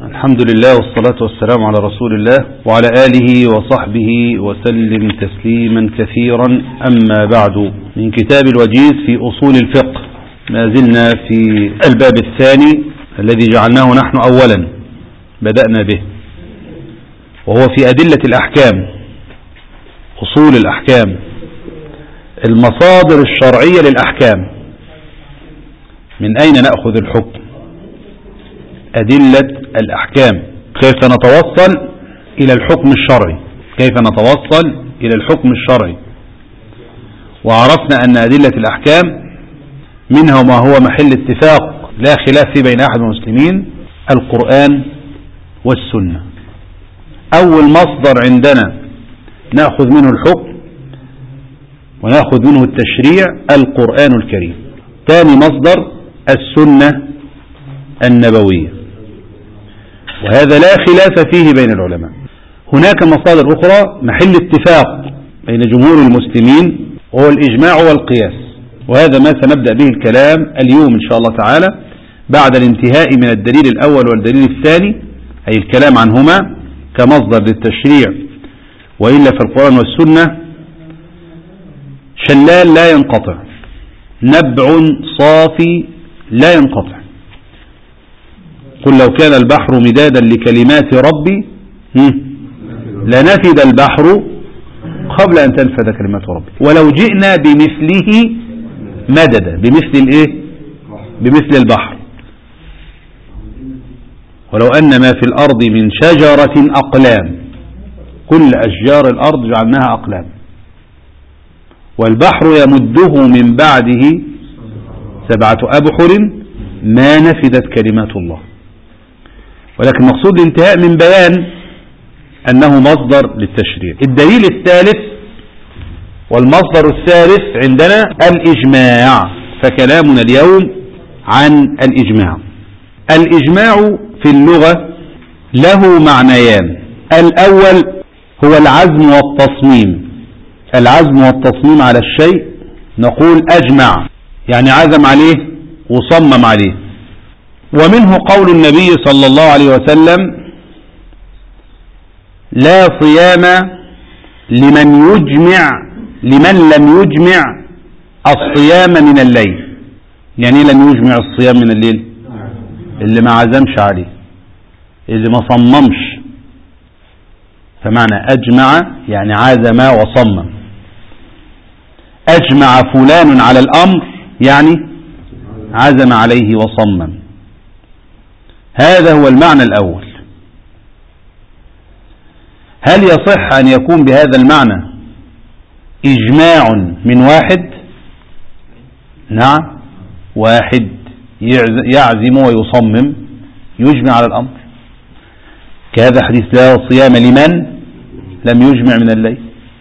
الحمد لله والصلاة والسلام على رسول الله وعلى آله وصحبه وسلم تسليما كثيرا. أما بعد، من كتاب الوجيز في أصول الفقه، ما زلنا في الباب الثاني الذي جعلناه نحن أولا بدأنا به، وهو في أدلة الأحكام، أصول الأحكام، المصادر الشرعية للأحكام. من أين نأخذ الحكم؟ أدلة الأحكام، كيف نتوصل إلى الحكم الشرعي، كيف نتوصل إلى الحكم الشرعي. وعرفنا أن أدلة الأحكام منها ما هو محل اتفاق لا خلاف فيه بين أحد المسلمين: القرآن والسنة. أول مصدر عندنا نأخذ منه الحكم ونأخذ منه التشريع القرآن الكريم. ثاني مصدر السنة النبوية، وهذا لا خلاف فيه بين العلماء. هناك مصادر أخرى محل اتفاق بين جمهور المسلمين، وهو الإجماع والقياس، وهذا ما سنبدأ به الكلام اليوم إن شاء الله تعالى بعد الانتهاء من الدليل الأول والدليل الثاني، أي الكلام عنهما كمصدر للتشريع. وإلا فالقرآن والسنة شلال لا ينقطع، نبع صافي لا ينقطع. قل لو كان البحر مدادا لكلمات ربي لنفد البحر قبل أن تنفذ كلمات ربي ولو جئنا بمثله مددا. بمثل الايه؟ بمثل البحر. ولو أن ما في الأرض من شجرة أقلام، كل أشجار الأرض جعلناها أقلام، والبحر يمده من بعده 7 أبحر ما نفدت كلمات الله. ولكن مقصود الانتهاء من بيان أنه مصدر للتشريع. الدليل الثالث والمصدر الثالث عندنا الإجماع، فكلامنا اليوم عن الإجماع. الإجماع في اللغة له معنيان: الأول هو العزم والتصميم. العزم والتصميم على الشيء، نقول أجمع، يعني عزم عليه وصمم عليه. ومنه قول النبي صلى الله عليه وسلم: لا صيام لمن لم يجمع الصيام من الليل. يعني لم يجمع الصيام من الليل؟ اللي ما عزمش عليه، اللي ما صممش. فمعنى أجمع يعني عزم وصمم. أجمع فلان على الأمر يعني عزم عليه وصمم. هذا هو المعنى الأول. هل يصح أن يكون بهذا المعنى إجماع من واحد؟ نعم، واحد يعزم ويصمم يجمع على الأمر، كهذا حديث لا صيام لمن لم يجمع من الليل.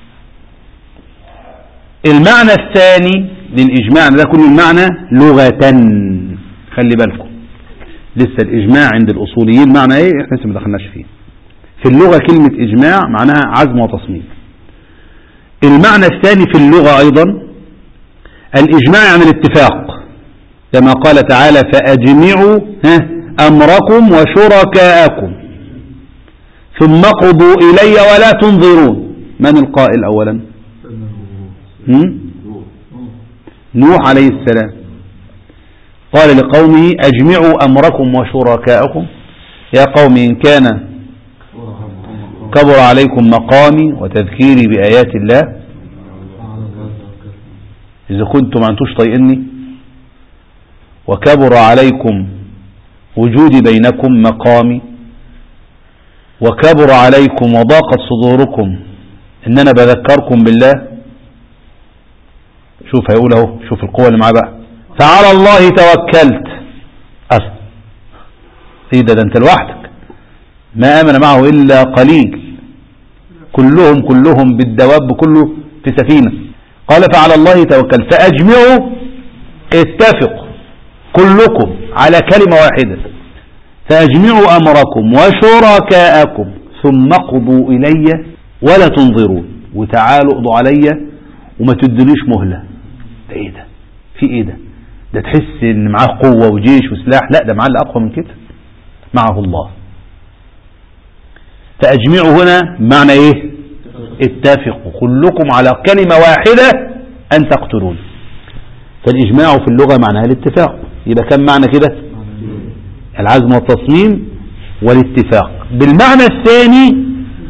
المعنى الثاني للإجماع، ده كل المعنى لغة، خلي بالكم لسه الإجماع عند الأصوليين معنى إيه؟ إحنا لسه ما دخلناش فيه. في اللغة كلمة إجماع معناها عزم وتصميم. المعنى الثاني في اللغة أيضا الإجماع عن الاتفاق، كما قال تعالى: فأجمعوا أمركم وشركاءكم ثم قضوا إلي ولا تنظرون. من القائل أولا؟ نوح عليه السلام قال لقومه: أجمعوا أمركم وشركاءكم يا قوم إن كان كبر عليكم مقامي وتذكيري بآيات الله. إذا كنتم ما أنتوش طيئني وكبر عليكم وجودي بينكم مقامي وكبر عليكم وضاقت صدوركم إن أنا بذكركم بالله. شوف هيقول اهو، شوف القوة اللي معاه بقى: فعلى الله توكلت. ايه ده انت لوحدك، ما آمن معه إلا قليل، كلهم بالدواب كله في سفينة. قال: فعلى الله توكلت فأجمعوا، اتفقوا كلكم على كلمة واحدة، فأجمعوا أمركم وشركاءكم ثم قضوا إلي ولا تنظرون. وتعالوا اقضوا علي وما تدنيش مهلة. ده ايه ده؟ في ايه ده؟ ده تحس ان معاه قوة وجيش وسلاح. لا، ده معاه اللي اقوى من كده، معه الله فأجمعوا هنا معنى إيه؟ اتفقوا كلكم على كلمة واحدة أن تقتلون. فالإجماع في اللغة معناها الاتفاق. يبقى كم معنى كده؟ العزم والتصميم والاتفاق. بالمعنى الثاني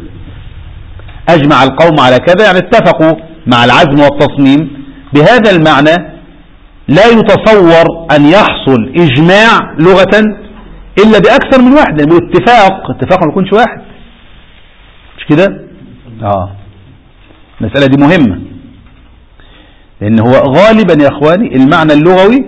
أجمع القوم على كذا، يعني اتفقوا مع العزم والتصميم. بهذا المعنى لا يتصور أن يحصل إجماع لغة إلا بأكثر من واحد، لأنه اتفاق ما يكونش واحد، مش كده؟ المسألة دي مهمة، لأن هو غالبا يا أخواني المعنى اللغوي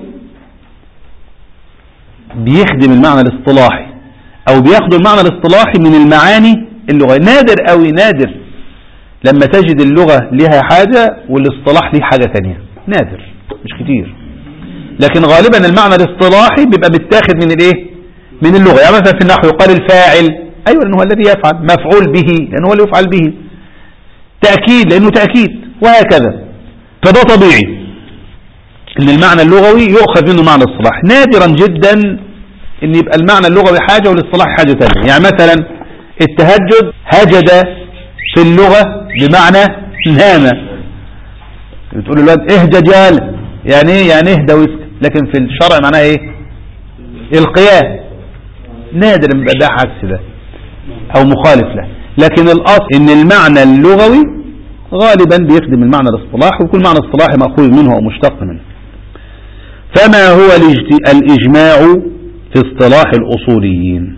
بيخدم المعنى الاصطلاحي، أو بياخد المعنى الاصطلاحي من المعاني اللغوية. نادر أوي، نادر لما تجد اللغة لها حاجة والاصطلاح ليه حاجة تانية، نادر مش كتير. لكن غالبا المعنى الاصطلاحي بيبقى متاخد من الايه؟ من اللغة. يعني مثلا في النحو يقال الفاعل، ايوه لانه هو الذي يفعل، مفعول به لانه هو اللي يفعل به، تأكيد لانه تأكيد، وهكذا. فده طبيعي ان المعنى اللغوي يؤخذ منه معنى الاصطلاح. نادرا جدا ان يبقى المعنى اللغوي حاجة والاصطلاح حاجة تانية. يعني مثلا التهجد هجد في اللغة بمعنى نام، بتقول الواد اهجد يالا، يعني ايه؟ يعني اهدى واسكت. لكن في الشرع معناها ايه؟ القيام. نادر يبقى ده عكس ده او مخالف له، لكن الاصل ان المعنى اللغوي غالبا بيخدم المعنى الاصطلاحي، وكل معنى اصطلاحي مأخوذ منه او مشتق منه. فما هو الإجماع في اصطلاح الأصوليين؟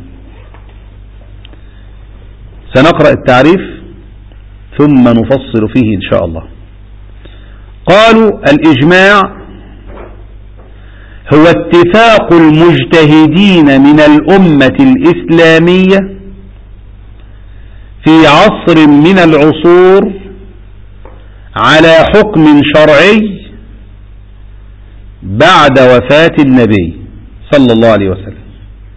سنقرأ التعريف ثم نفصل فيه إن شاء الله. قالوا الإجماع هو اتفاق المجتهدين من الأمة الإسلامية في عصر من العصور على حكم شرعي بعد وفاة النبي صلى الله عليه وسلم.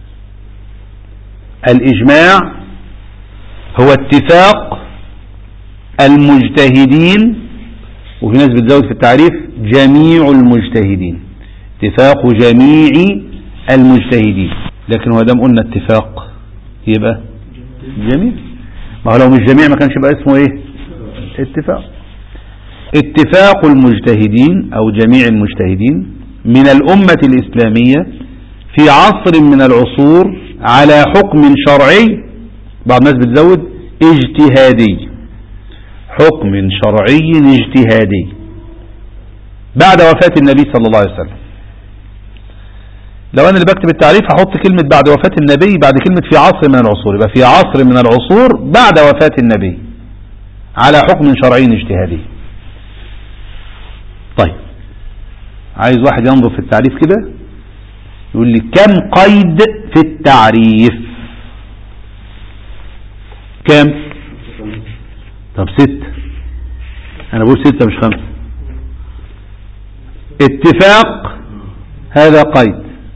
الإجماع هو اتفاق المجتهدين، وفي ناس بتزود في التعريف جميع المجتهدين، اتفاق جميع المجتهدين. لكن هو دام قلنا اتفاق يبقى جميع، ما هو لو مش جميع ما كانش يبقى اسمه ايه؟ اتفاق. اتفاق المجتهدين او جميع المجتهدين من الأمة الإسلامية في عصر من العصور على حكم شرعي، بعض الناس بتزود اجتهادي، حكم شرعي اجتهادي بعد وفاة النبي صلى الله عليه وسلم. لو أنا اللي بكتب التعريف هحط كلمة بعد وفاة النبي بعد كلمة في عصر من العصور، يبقى في عصر من العصور بعد وفاة النبي على حكم شرعي اجتهادي. طيب، عايز واحد ينظر في التعريف كده يقول لي كم قيد في التعريف؟ كم؟ طب 6. انا بقول 6 مش 5. اتفاق هذا قيد،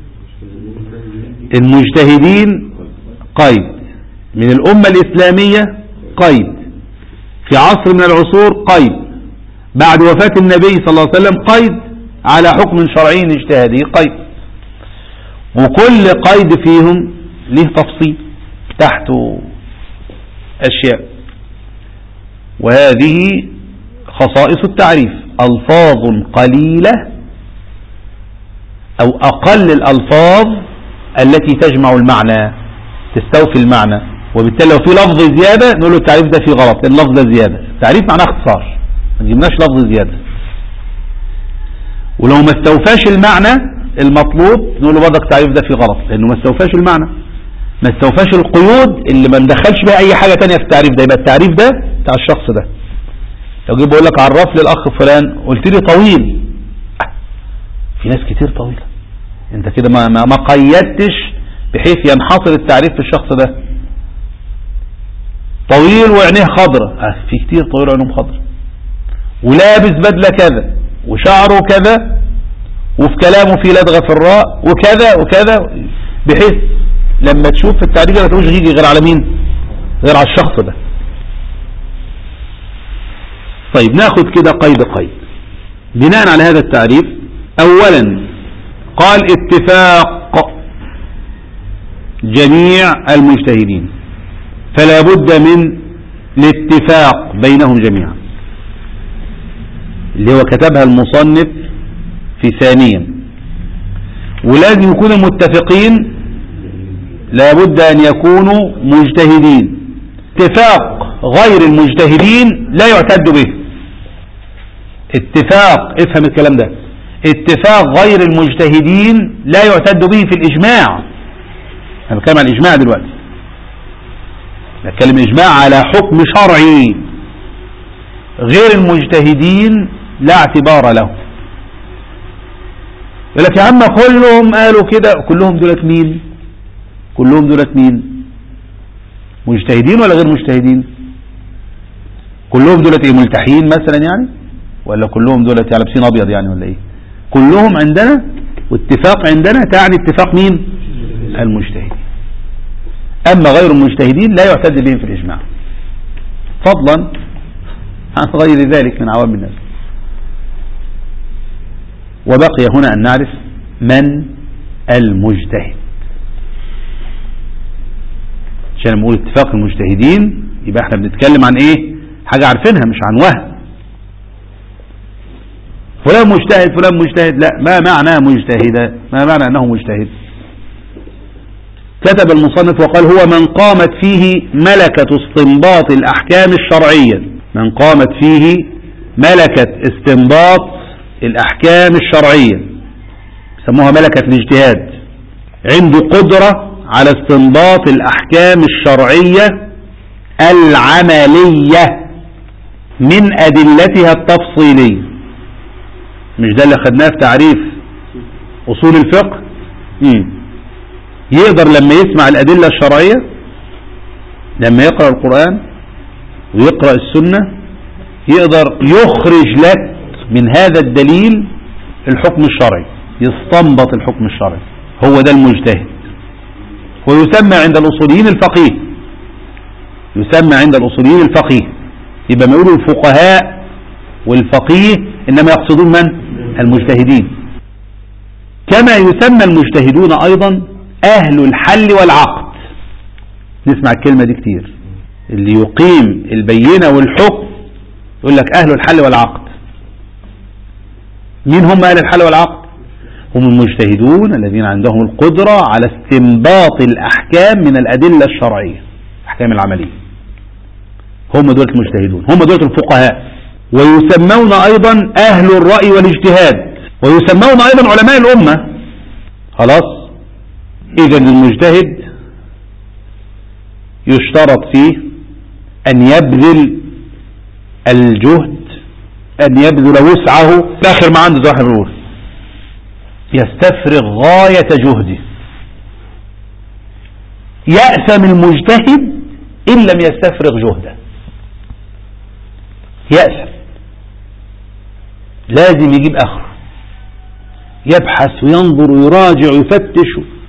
المجتهدين قيد، من الأمة الإسلامية قيد، في عصر من العصور قيد، بعد وفاة النبي صلى الله عليه وسلم قيد، على حكم شرعي اجتهادي قيد. وكل قيد فيهم له تفصيل تحته أشياء، وهذه خصائص التعريف. ألفاظ قليلة أو أقل الألفاظ التي تجمع المعنى تستوفي المعنى، وبالتالي لو في لفظ زيادة نقول له التعريف ده فيه غلط لأن اللفظ ده زيادة. التعريف معناه اختصار، ما نجيبناش لفظ زيادة. ولو ما استوفاش المعنى المطلوب نقول له برضك التعريف ده فيه غلط لأنه ما استوفاش المعنى، ما استوفاش القيود اللي ما ندخلش بها أي حاجة تانية في التعريف ده. يبقى التعريف ده بتاع الشخص ده. لو جيب بقول لك عرف لي الأخ فلان قلت لي طويل، في ناس كتير طويلة، انت كده ما قيدتش بحيث ينحصر التعريف في الشخص ده. طويل وعينيه خضرة، في كتير طويل وعينهم خضرة، ولابس بدلة كذا وشعره كذا وفي كلامه في لدغة في الراء وكذا وكذا، بحيث لما تشوف في التعريف ما تقولش يجي غير على مين؟ غير على الشخص ده. طيب ناخد كده قيد قيد. بناء على هذا التعريف، اولا قال اتفاق جميع المجتهدين. فلا بد من الاتفاق بينهم جميعا، اللي هو كتبها المصنف في ثانيا. ولازم يكونوا متفقين، لا بد أن يكونوا مجتهدين. اتفاق غير المجتهدين لا يعتد به. اتفاق، افهم الكلام ده، اتفاق غير المجتهدين لا يعتد به في الإجماع. أنا بتكلم عن الإجماع دلوقتي، بتكلم إجماع على حكم شرعي. غير المجتهدين لا اعتبار له. يقول لك يا عم كلهم قالوا كده، كلهم دولت مين؟ كلهم دولت مين؟ مجتهدين ولا غير مجتهدين؟ كلهم دولت ايه، ملتحين مثلا يعني، ولا كلهم دولت لابسين ابيض يعني، ولا ايه؟ كلهم عندنا، واتفاق عندنا تعني اتفاق مين؟ المجتهدين. اما غير المجتهدين لا يعتد بهم في الاجماع، فضلا عن غير ذلك من عوام الناس. وبقي هنا أن نعرف من المجتهد. عشان نقول اتفاق المجتهدين يبقى احنا بنتكلم عن ايه؟ حاجة عارفينها، مش عن وهم. فلان مجتهد فلان مجتهد، لا، ما معنى مجتهد؟ ما معنى أنه مجتهد؟ كتب المصنف وقال: هو من قامت فيه ملكة استنباط الأحكام الشرعية. من قامت فيه ملكة استنباط الأحكام الشرعية، يسموها ملكة الاجتهاد. عنده قدرة على استنباط الأحكام الشرعية العملية من أدلتها التفصيلية. مش ده اللي خدناه في تعريف أصول الفقه؟ يقدر لما يسمع الأدلة الشرعية، لما يقرأ القرآن ويقرأ السنة، يقدر يخرج لك من هذا الدليل الحكم الشرعي، يستنبط الحكم الشرعي. هو ده المجتهد. ويسمى عند الأصوليين الفقيه، يسمى عند الأصوليين الفقيه. يبقى ما يقولوا الفقهاء والفقيه إنما يقصدون من؟ المجتهدين. كما يسمى المجتهدون أيضا أهل الحل والعقد. نسمع الكلمة دي كتير، اللي يقيم البينة والحكم يقول لك أهل الحل والعقد. مين هم أهل الحل والعقد؟ هم المجتهدون الذين عندهم القدرة على استنباط الأحكام من الأدلة الشرعية، الأحكام العملية. هم دول المجتهدون، هم دول الفقهاء. ويسمون أيضا أهل الرأي والاجتهاد، ويسمون أيضا علماء الأمة. خلاص؟ إذن المجتهد يشترط فيه أن يبذل الجهد، أن يبذل وسعه. آخر ما عنده زي ما بنقول يستفرغ غاية جهده. يأثم المجتهد إن لم يستفرغ جهده، يأثم. لازم يجيب آخره، يبحث وينظر ويراجع ويفتش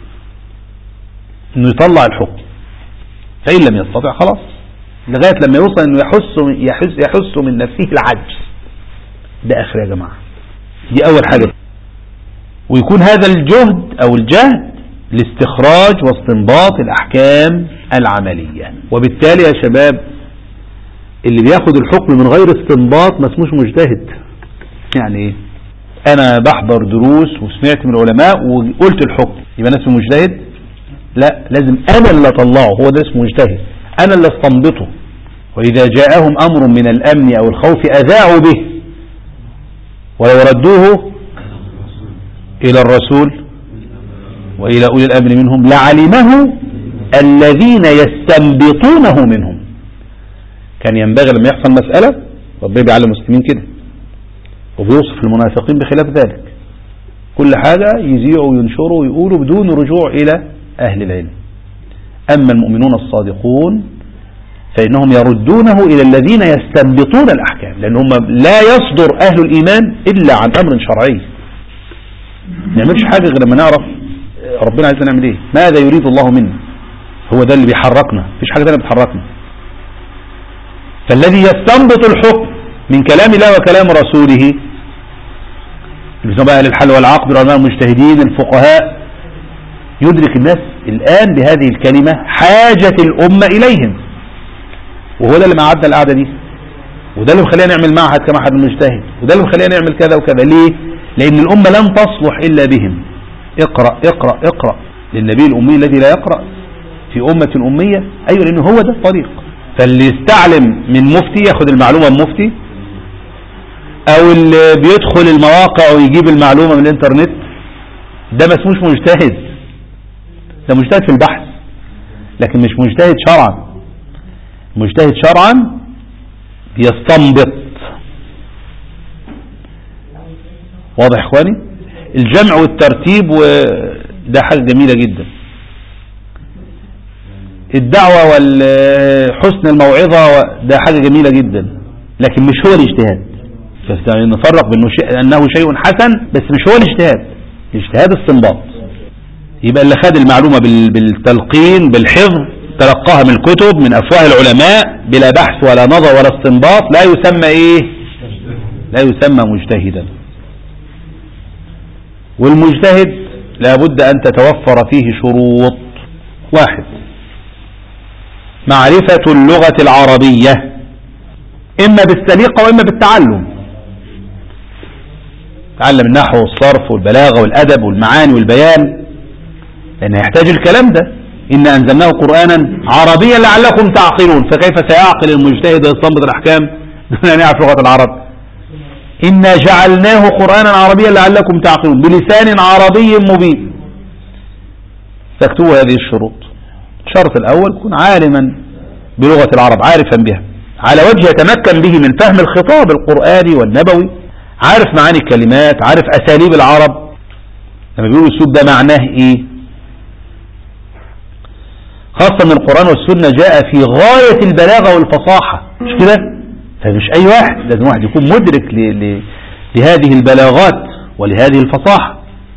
إنه يطلع الحكم. فإن لم يستطع خلاص، لغاية لما يوصل إنه يحس من نفسه العجز. ده آخر يا جماعة، دي أول حاجة. ويكون هذا الجهد أو الجهد لاستخراج واستنباط الأحكام العملية. وبالتالي يا شباب، اللي بياخد الحكم من غير استنباط ما اسموش مجتهد. يعني ايه؟ أنا بحضر دروس وسمعت من العلماء وقلت الحكم، يبقى أنا اسمه مجتهد؟ لا، لازم أنا اللي أطلعه، هو ده اسمه مجتهد. أنا اللي استنبطه. وإذا جاءهم أمر من الأمن أو الخوف أذاعوا به، ولو ردوه إلى الرسول وإلى أولي الأمر منهم لعلمه الذين يستنبطونه منهم. كان ينبغي لما يحصل مسألة، ربنا بيعلم المسلمين كده وبيوصف المنافقين بخلاف ذلك، كل حاجة يذيعوا وينشروا ويقولوا بدون رجوع إلى أهل العلم. أما المؤمنون الصادقون فإنهم يردونه إلى الذين يستنبطون الأحكام، لأنهم لا يصدر أهل الإيمان إلا عن أمر شرعي. ما نعملش حاجة غير لما نعرف ربنا عايزنا نعمل إيه، ماذا يريد الله منا. هو ده اللي بيحركنا، مفيش حاجة ثانيه بتحركنا. فالذي يستنبط الحكم من كلام الله وكلام رسوله، اللي بقى أهل الحل والعقد، العلماء المجتهدين، الفقهاء، يدرك الناس الآن بهذه الكلمة حاجة الأمة إليهم. وهو ده اللي معدنا القعدة دي، وده اللي مخلينا نعمل معهد كمعهد المجتهد، وده اللي مخلينا نعمل كذا وكذا. ليه؟ لأن الأمة لن تصلح إلا بهم. اقرأ اقرأ اقرأ للنبي الأمي الذي لا يقرأ في أمة أمية. أيوة، لأنه هو ده الطريق. فاللي يستعلم من مفتي ياخد المعلومة من مفتي، أو اللي بيدخل المواقع ويجيب المعلومة من الإنترنت، ده ما اسموش مجتهد. ده مجتهد في البحث لكن مش مجتهد شرعا. مجتهد شرعا بيستنبط. واضح يا اخواني؟ الجمع والترتيب وده حاجة جميلة جدا. الدعوة والحسن الموعظة ده حاجة جميلة جدا، لكن مش هو الاجتهاد. نفرق أنه شيء حسن بس مش هو الاجتهاد. الاجتهاد استنباط. يبقى اللي خد المعلومة بالتلقين بالحفظ، تلقاها من الكتب من أفواه العلماء بلا بحث ولا نظر ولا استنباط، لا يسمى ايه؟ لا يسمى مجتهدا. والمجتهد لابد أن تتوفر فيه شروط. 1، معرفة اللغة العربية إما بالسليقة وإما بالتعلم. تعلم النحو والصرف والبلاغة والأدب والمعاني والبيان، لأنه يحتاج الكلام ده. إن أنزلناه قرآنا عربيا لعلكم تعقلون. فكيف سيعقل المجتهد ويستنبط الأحكام دون أن يعرف لغة العرب؟ إنا جعلناه قرآنا عربيا لعلكم تعقلون بلسان عربي مبين. تكتبوا هذه الشروط. الشرط الأول: كن عالما بلغة العرب، عارفا بها على وجه يتمكن به من فهم الخطاب القرآني والنبوي، عارف معاني الكلمات، عارف أساليب العرب. لما بيقولوا الأسلوب ده معناه إيه؟ خاصة أن القرآن والسنة جاء في غاية البلاغة والفصاحة، مش كده؟ فمش أي واحد، لازم واحد يكون مدرك لهذه البلاغات ولهذه الفصاحة.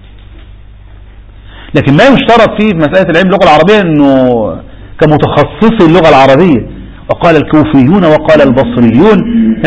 لكن ما يشترط فيه في مسألة العلم اللغة العربية أنه كمتخصص اللغة العربية. وقال الكوفيون وقال البصريون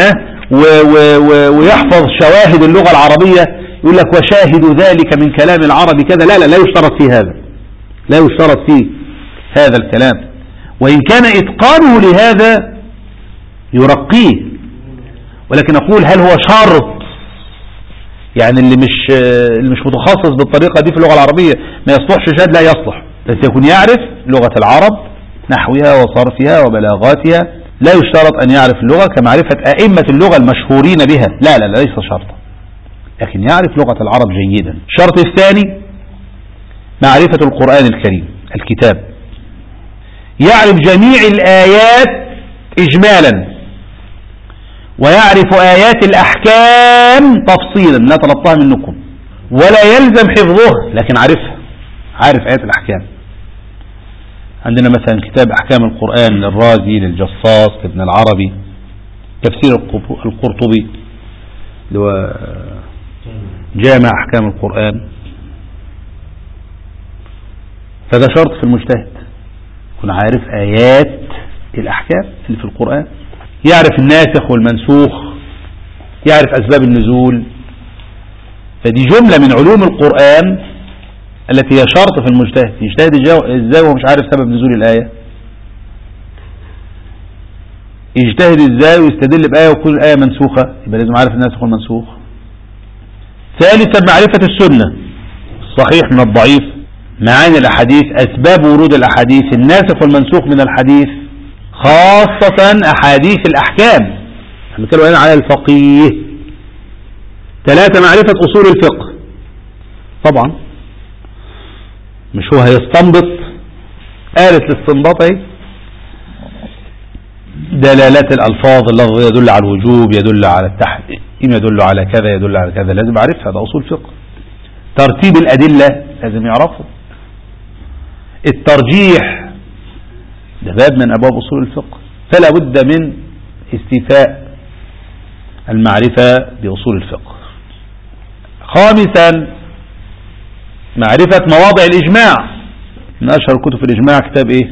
ويحفظ شواهد اللغة العربية، يقول لك وشاهد ذلك من كلام العرب كذا. لا لا، لا يشترط فيه هذا، لا يشترط فيه هذا الكلام. وإن كان إتقانه لهذا يرقيه، ولكن أقول هل هو شرط؟ يعني اللي مش متخصص بالطريقة دي في اللغة العربية ما يصلحش شهادة؟ لا يصلح، بس يكون يعرف لغة العرب، نحوها وصرفها وبلاغاتها. لا يشترط أن يعرف اللغة كمعرفة أئمة اللغة المشهورين بها، لا لا لا، ليس شرطا، لكن يعرف لغة العرب جيدا. الشرط الثاني: معرفة القرآن الكريم، الكتاب، يعرف جميع الآيات إجمالا، ويعرف آيات الأحكام تفصيلا لا تلطها منكم، ولا يلزم حفظها لكن عارفها، عارف آيات الأحكام. عندنا مثلا كتاب أحكام القرآن للرازي، للجصاص، لابن العربي، تفسير القرطبي اللي هو جامع أحكام القرآن. فده شرط في المجتهد، يكون عارف آيات الأحكام اللي في القرآن، يعرف الناسخ والمنسوخ، يعرف أسباب النزول. فدي جملة من علوم القرآن التي هي شرط في المجتهد. يجتهد ازاي وهو مش عارف سبب نزول الآية؟ يجتهد ازاي ويستدل بآية وكل الآية منسوخة؟ يبقى لازم عارف الناسخ والمنسوخ. ثالثا: معرفة السنة، الصحيح من الضعيف، معاني الأحاديث، أسباب ورود الأحاديث، الناسخ والمنسوخ من الحديث، خاصة أحاديث الأحكام. احنا بنتكلم هنا على الفقيه. 3: معرفة أصول الفقه. طبعا مش هو هيستنبط، آلة الاستنباط اهي، دلالات الألفاظ، اللفظ يدل على الوجوب، يدل على التحريم، يدل على كذا، يدل على كذا، لازم يعرفها، هذا أصول فقه. ترتيب الأدلة لازم يعرفه. الترجيح ده باب من أبواب أصول الفقه، فلا بد من استيفاء المعرفة بأصول الفقه. 5: معرفة مواضع الإجماع. من أشهر كتب الإجماع كتاب إيه؟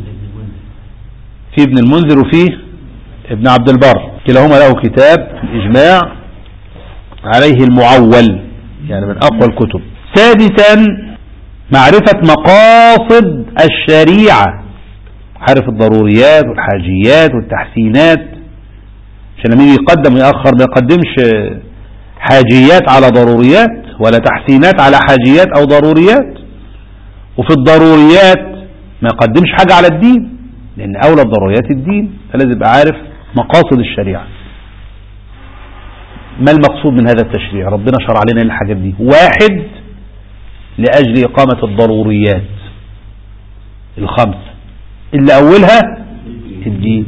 في ابن المنذر وفيه ابن عبد البر، كلاهما له كتاب في الإجماع عليه المعول، يعني من أقوى الكتب. 6: معرفة مقاصد الشريعة عارف الضروريات والحاجيات والتحسينات، عشان لما يجي يقدم ويأخر ما يقدمش حاجيات على ضروريات ولا تحسينات على حاجيات أو ضروريات. وفي الضروريات ما يقدمش حاجة على الدين، لأن أولى الضروريات الدين، فلازم يبقى عارف مقاصد الشريعة. ما المقصود من هذا التشريع؟ ربنا شرع لنا الحاجات دي: واحد، لأجل إقامة الضروريات الخمس اللي أولها الدين.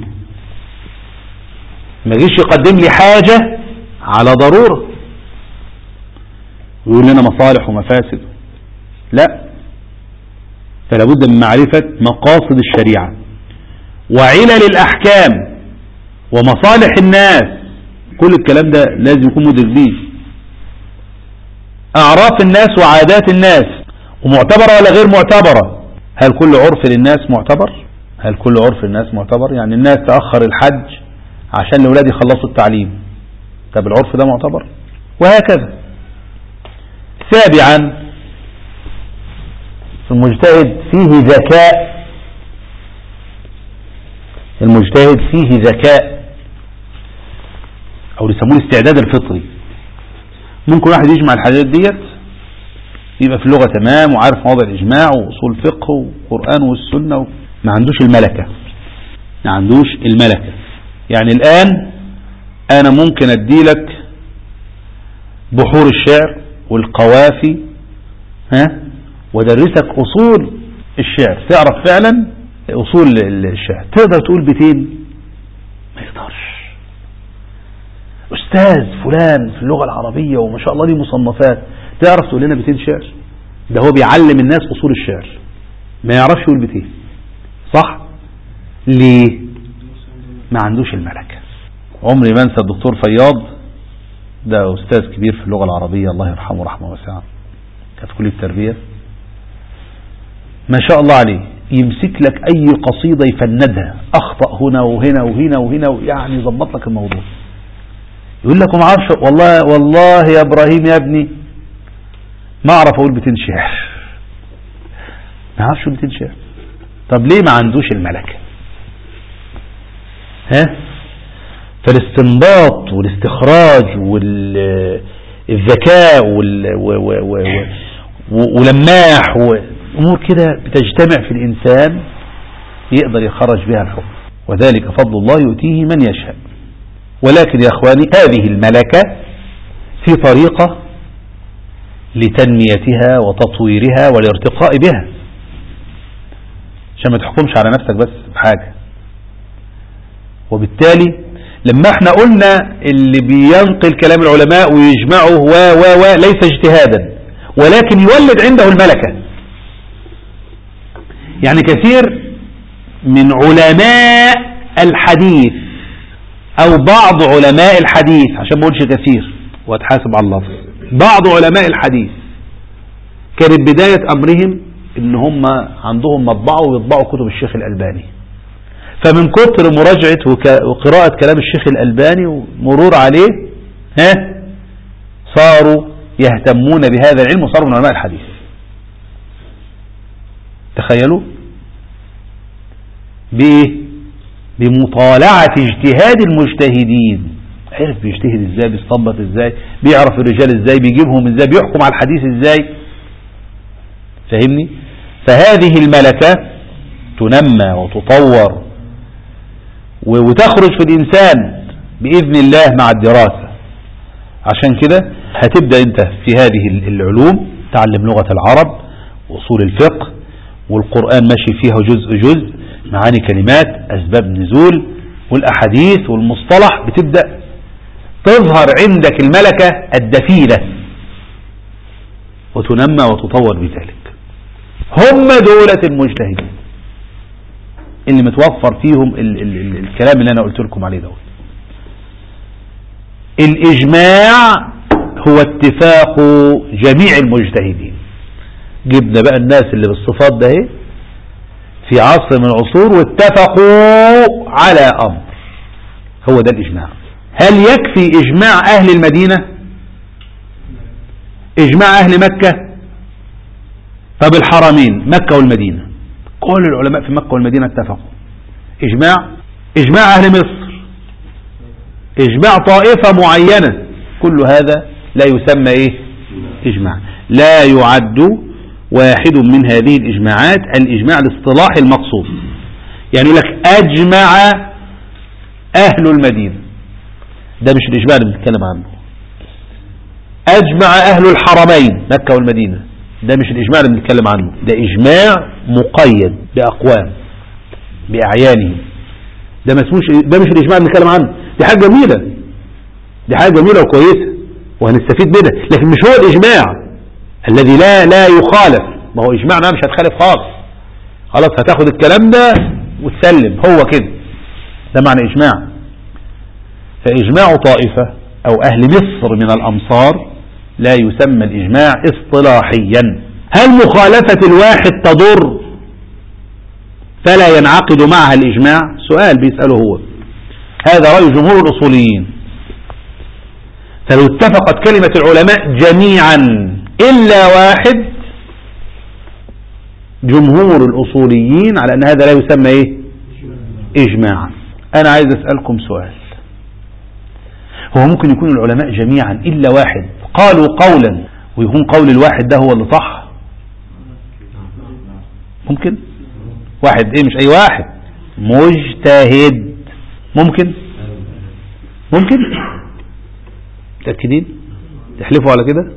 ما يجيش يقدم لي حاجة على ضرورة ويقول لنا مصالح ومفاسد، لا، فلا بد من معرفة مقاصد الشريعة وعلل الأحكام ومصالح الناس. كل الكلام ده لازم يكون مدرك بيه. أعراف الناس وعادات الناس، ومعتبرة ولا غير معتبرة. هل كل عرف للناس معتبر؟ هل كل عرف للناس معتبر؟ يعني الناس تأخر الحج عشان الأولاد يخلصوا التعليم، طب العرف ده معتبر؟ وهكذا. سابعا، المجتهد فيه ذكاء. المجتهد فيه ذكاء، او يسموه الاستعداد الفطري. ممكن واحد يجمع الحاجات ديت يبقى في اللغة تمام وعارف مواضع الإجماع وأصول فقه وقرآن والسنة، ما عندوش الملكة. ما عندوش الملكة. يعني الآن أنا ممكن أديلك بحور الشعر والقوافي ودرسك أصول الشعر، تعرف فعلا أصول الشعر، تقدر تقول بيتين؟ ما يقدرش. أستاذ فلان في اللغة العربية وما شاء الله ليه مصنفات، تعرف تقول لنا بيتين شعر؟ ده هو بيعلم الناس أصول الشعر، ما يعرفش يقول بيتين. صح؟ ليه؟ ما عندوش الملكة. عمري ما انسى الدكتور فياض، ده أستاذ كبير في اللغة العربية الله يرحمه رحمة واسعة، كانت كلية التربية، ما شاء الله عليه، يمسك لك أي قصيدة يفندها، أخطأ هنا وهنا وهنا وهنا، يعني يظبط لك الموضوع. يقول لكم عارف والله يا إبراهيم يا ابني ما أعرف أقول بيتين شعر، ما أعرفش أقول بيتين شعر. طب ليه؟ ما عندوش الملكة. فالاستنباط والاستخراج والذكاء ولماح وأمور كده بتجتمع في الإنسان يقدر يخرج بها الحكم، وذلك فضل الله يؤتيه من يشاء. ولكن يا أخواني هذه الملكة في طريقة لتنميتها وتطويرها والارتقاء بها، عشان ما تحكمش على نفسك بس بحاجة. وبالتالي لما احنا قلنا اللي بينقل كلام العلماء ويجمعه ليس اجتهادا، ولكن يولد عنده الملكة. يعني كثير من علماء الحديث او بعض علماء الحديث، عشان ما اقولش كثير واتحاسب على اللفظ، بعض علماء الحديث كانت بداية امرهم ان هم عندهم مطبعة ويطبعوا كتب الشيخ الألباني، فمن كتر مراجعة وقراءة كلام الشيخ الألباني ومرور عليه صاروا يهتمون بهذا العلم وصاروا من علماء الحديث. تخيلوا بمطالعة اجتهاد المجتهدين، عرف بيجتهد ازاي، بيستنبط ازاي، بيعرف الرجال ازاي، بيجيبهم ازاي، بيحكم على الحديث ازاي. فهمني؟ فهذه الملكة تنمى وتطور وتخرج في الإنسان بإذن الله مع الدراسة. عشان كده هتبدأ انت في هذه العلوم، تعلم لغة العرب وأصول الفقه والقرآن ماشي فيها جزء معاني كلمات، أسباب نزول والأحاديث والمصطلح، بتبدأ تظهر عندك الملكة الدفينة وتنمى وتطور بذلك. هم دولة المجتهدين اللي متوفر فيهم الكلام اللي أنا قلت لكم عليه دوت. الإجماع هو اتفاق جميع المجتهدين. جبنا بقى الناس اللي بالصفات ده في عصر من العصور واتفقوا على أمر، هو ده الإجماع. هل يكفي إجماع أهل المدينة؟ إجماع أهل مكة؟ طب الحرمين مكة والمدينة، كل العلماء في مكة والمدينة اتفقوا، إجماع أهل مصر، إجماع طائفة معينة، كل هذا لا يسمى إيه؟ إجماع. لا يعد واحد من هذه الإجماعات الإجماع الاصطلاحي المقصود. يعني يقول لك أجمع أهل المدينة، ده مش الإجماع اللي بنتكلم عنه. أجمع أهل الحرمين مكة والمدينة، ده مش الإجماع اللي بنتكلم عنه. ده إجماع مقيد بأقوام بأعيانهم، ده مش الإجماع اللي بنتكلم عنه. دي حاجة جميلة، دي حاجة جميلة وكويسة وهنستفيد منها، لكن مش هو الإجماع الذي لا يخالف. ما هو إجماعنا مش هتخالف خلاص هتاخد الكلام ده وتسلم، هو كده، ده معنى إجماع. فإجماع طائفة أو أهل مصر من الأمصار لا يسمى الإجماع اصطلاحيا. هل مخالفة الواحد تضر فلا ينعقد معها الإجماع؟ سؤال بيسأله هو. هذا رأي جمهور الأصوليين. فلو اتفقت كلمة العلماء جميعا إلا واحد، جمهور الأصوليين على أن هذا لا يسمى إيه؟ إجماعا. أنا عايز أسألكم سؤال، هو ممكن يكون العلماء جميعا إلا واحد قالوا قولا ويكون قول الواحد ده هو اللي صح؟ ممكن واحد، مش أي واحد، مجتهد، ممكن متأكدين؟ تحلفوا على كده؟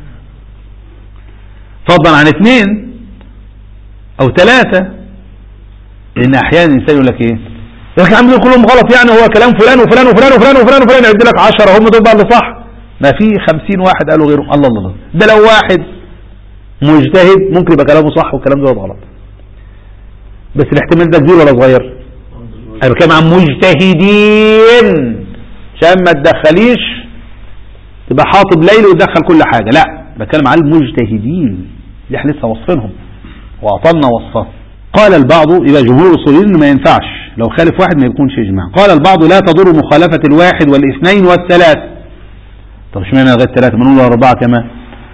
فضلا عن 2 أو 3، لأن أحيانا الإنسان يقول لك إيه؟ يقول لك يا عم دول كلهم غلط، يعني هو كلام فلان وفلان وفلان وفلان وفلان وفلان، يعد لك 10 هم دول بقى اللي صح، ما في 50 واحد قالوا غيرهم. الله، ده لو واحد مجتهد ممكن يبقى كلامه صح والكلام ده غلط، بس الاحتمال ده كبير ولا صغير؟ أنا بتكلم عن مجتهدين عشان ما تدخليش تبقى حاطب ليل وتدخل كل حاجة، لا، بتكلم عن المجتهدين اللي احنا لسه وصفينهم وأعطلنا وصفه. قال البعض، يبقى جمهور الأصوليين ما ينفعش لو خالف واحد ما يكونش إجماع. قال البعض لا تضر مخالفة الواحد والاثنين والثلاث. طب اشمعنى لغاية 3؟ ما نقول 4 كمان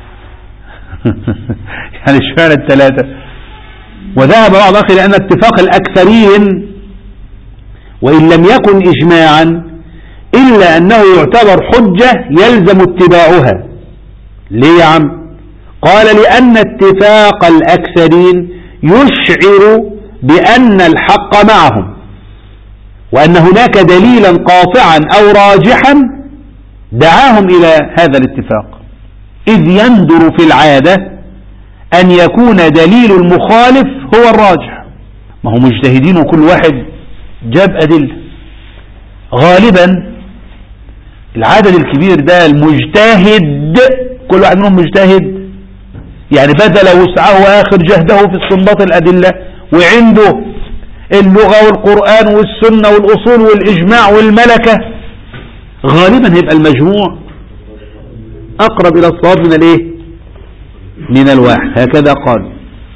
يعني اشمعنى 3؟ وذهب بعض أخي لأن اتفاق الأكثرين وإن لم يكن إجماعا إلا أنه يعتبر حجة يلزم اتباعها. ليه يا عم؟ قال لأن اتفاق الأكثرين يشعر بأن الحق معهم، وأن هناك دليلا قاطعا أو راجحا دعاهم إلى هذا الاتفاق، إذ يندر في العادة أن يكون دليل المخالف هو الراجح. ما هو مجتهدين وكل واحد جاب أدلة، غالبا العدد الكبير ده المجتهد، كل واحد منهم مجتهد، يعني بذل وسعه وآخر جهده في استنباط الأدلة، وعنده اللغة والقرآن والسنة والأصول والإجماع والملكة، غالبا هيبقى المجموع أقرب إلى الصواب من الإيه؟ من الواحد. هكذا قال.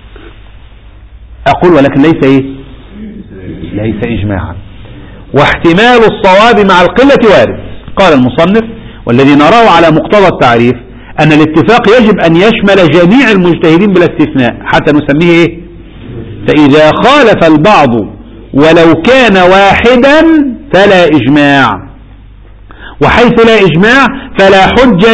أقول ولكن ليس إيه؟ ليس إجماعا، واحتمال الصواب مع القلة وارد. قال المصنف: والذي نراه على مقتضى التعريف أن الاتفاق يجب أن يشمل جميع المجتهدين بلا استثناء حتى نسميه إيه؟ فإذا خالف البعض ولو كان واحدا فلا إجماع، وحيث لا إجماع فلا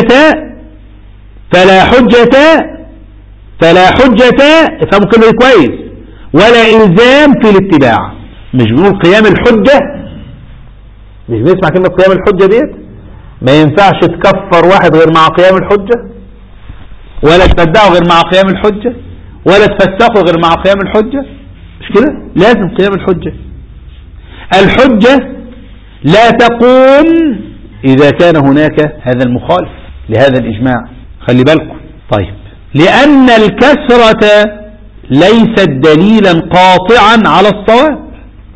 حجة افهموا كلمة كويس، ولا إلزام في الاتباع. مش بنقول قيام الحجة، مش بنسمع كلمة قيام الحجة ديت، ما ينفعش تكفر واحد غير مع قيام الحجة، ولا تبدعه غير مع قيام الحجة، ولا تفسقه غير مع قيام الحجة، مش كده؟ لازم قيام الحجة. الحجة لا تقوم إذا كان هناك هذا المخالف لهذا الإجماع. خلي بالكم. طيب، لأن الكثرة ليست دليلا قاطعا على الصواب،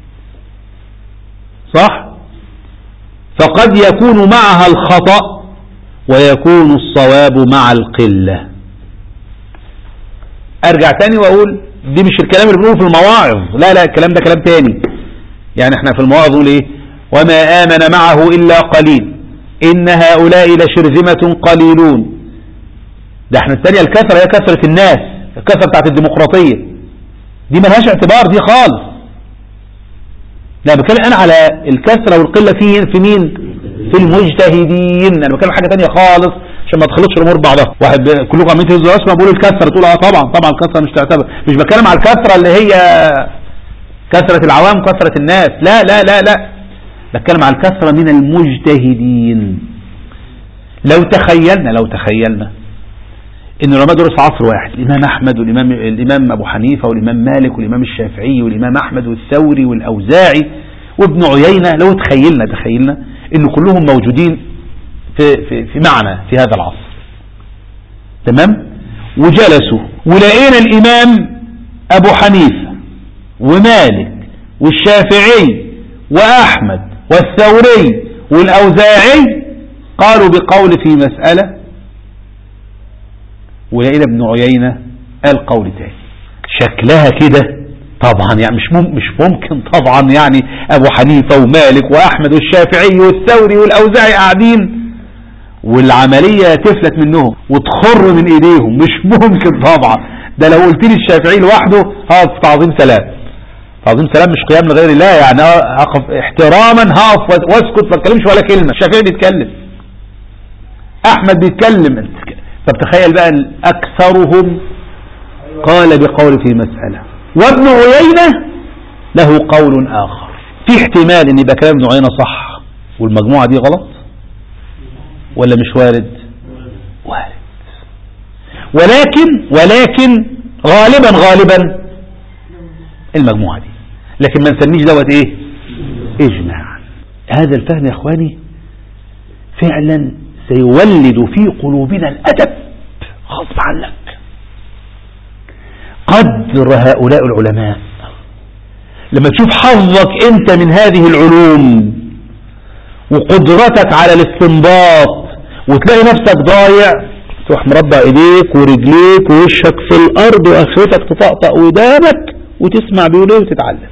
صح؟ فقد يكون معها الخطأ ويكون الصواب مع القلة. أرجع تاني وأقول دي مش الكلام اللي بنقوله في المواعظ، لا الكلام ده كلام تاني. يعني احنا في المواعظ نقول ايه؟ وما آمن معه إلا قليل إن هؤلاء لشرذمة قليلون. ده احنا الثانية الكثرة هي كثرة الناس، الكثرة بتاعت الديمقراطية دي ملهاش اعتبار دي خالص. لا بتكلم انا على الكثرة والقلة في مين؟ في المجتهدين. انا بتكلم حاجة تانية خالص عشان ما تخلطش الامور بعضها. واحد كلكم عمالين تهزوا اسمع بقول الكثرة تقول اه طبعا الكثرة مش تعتبر. مش بتكلم على الكثرة اللي هي كثرة العوام كثرة الناس، لا لا لا لا، بتكلم على الكثرة من المجتهدين. لو تخيلنا ان العلماء دول في عصر واحد، الامام احمد والامام ابو حنيفة والامام مالك والامام الشافعي والامام احمد والثوري والاوزاعي وابن عيينة، لو تخيلنا ان كلهم موجودين في معنى في هذا العصر، تمام، وجلسوا ولقينا الامام ابو حنيفة ومالك والشافعي واحمد والثوري والاوزاعي قالوا بقول في مسألة، ولقينا ابن عيينة قال قول تاني. شكلها كده طبعا يعني مش ممكن طبعا يعني ابو حنيفة ومالك واحمد والشافعي والثوري والاوزاعي قاعدين والعملية تفلت منهم وتخر من ايديهم، مش ممكن طبعا. ده لو قلت لي الشافعي لوحده هقف تعظيم سلام مش قيام لغير الله، يعني هقف احتراما، هقف واسكت ما اتكلمش ولا كلمة. الشافعي بيتكلم، احمد بيتكلم. طب تخيل بقى اكثرهم قال بقول في مسألة، وابن عيينة له قول اخر. في احتمال ان يبقى كلام ابن عيينة صح والمجموعة دي غلط، ولا مش وارد؟ وارد. ولكن غالبا المجموعة دي، لكن ما نسميش دوت ايه؟ اجماع. هذا الفهم يا اخواني فعلا سيولد في قلوبنا الادب غصب عنك. قدر هؤلاء العلماء لما تشوف حظك انت من هذه العلوم وقدرتك على الاستنباط وتلاقي نفسك ضايع، تروح مربع ايديك ورجليك ووشك في الارض واخرتك تطقطق ودانك وتسمع بيقولوا وتتعلم.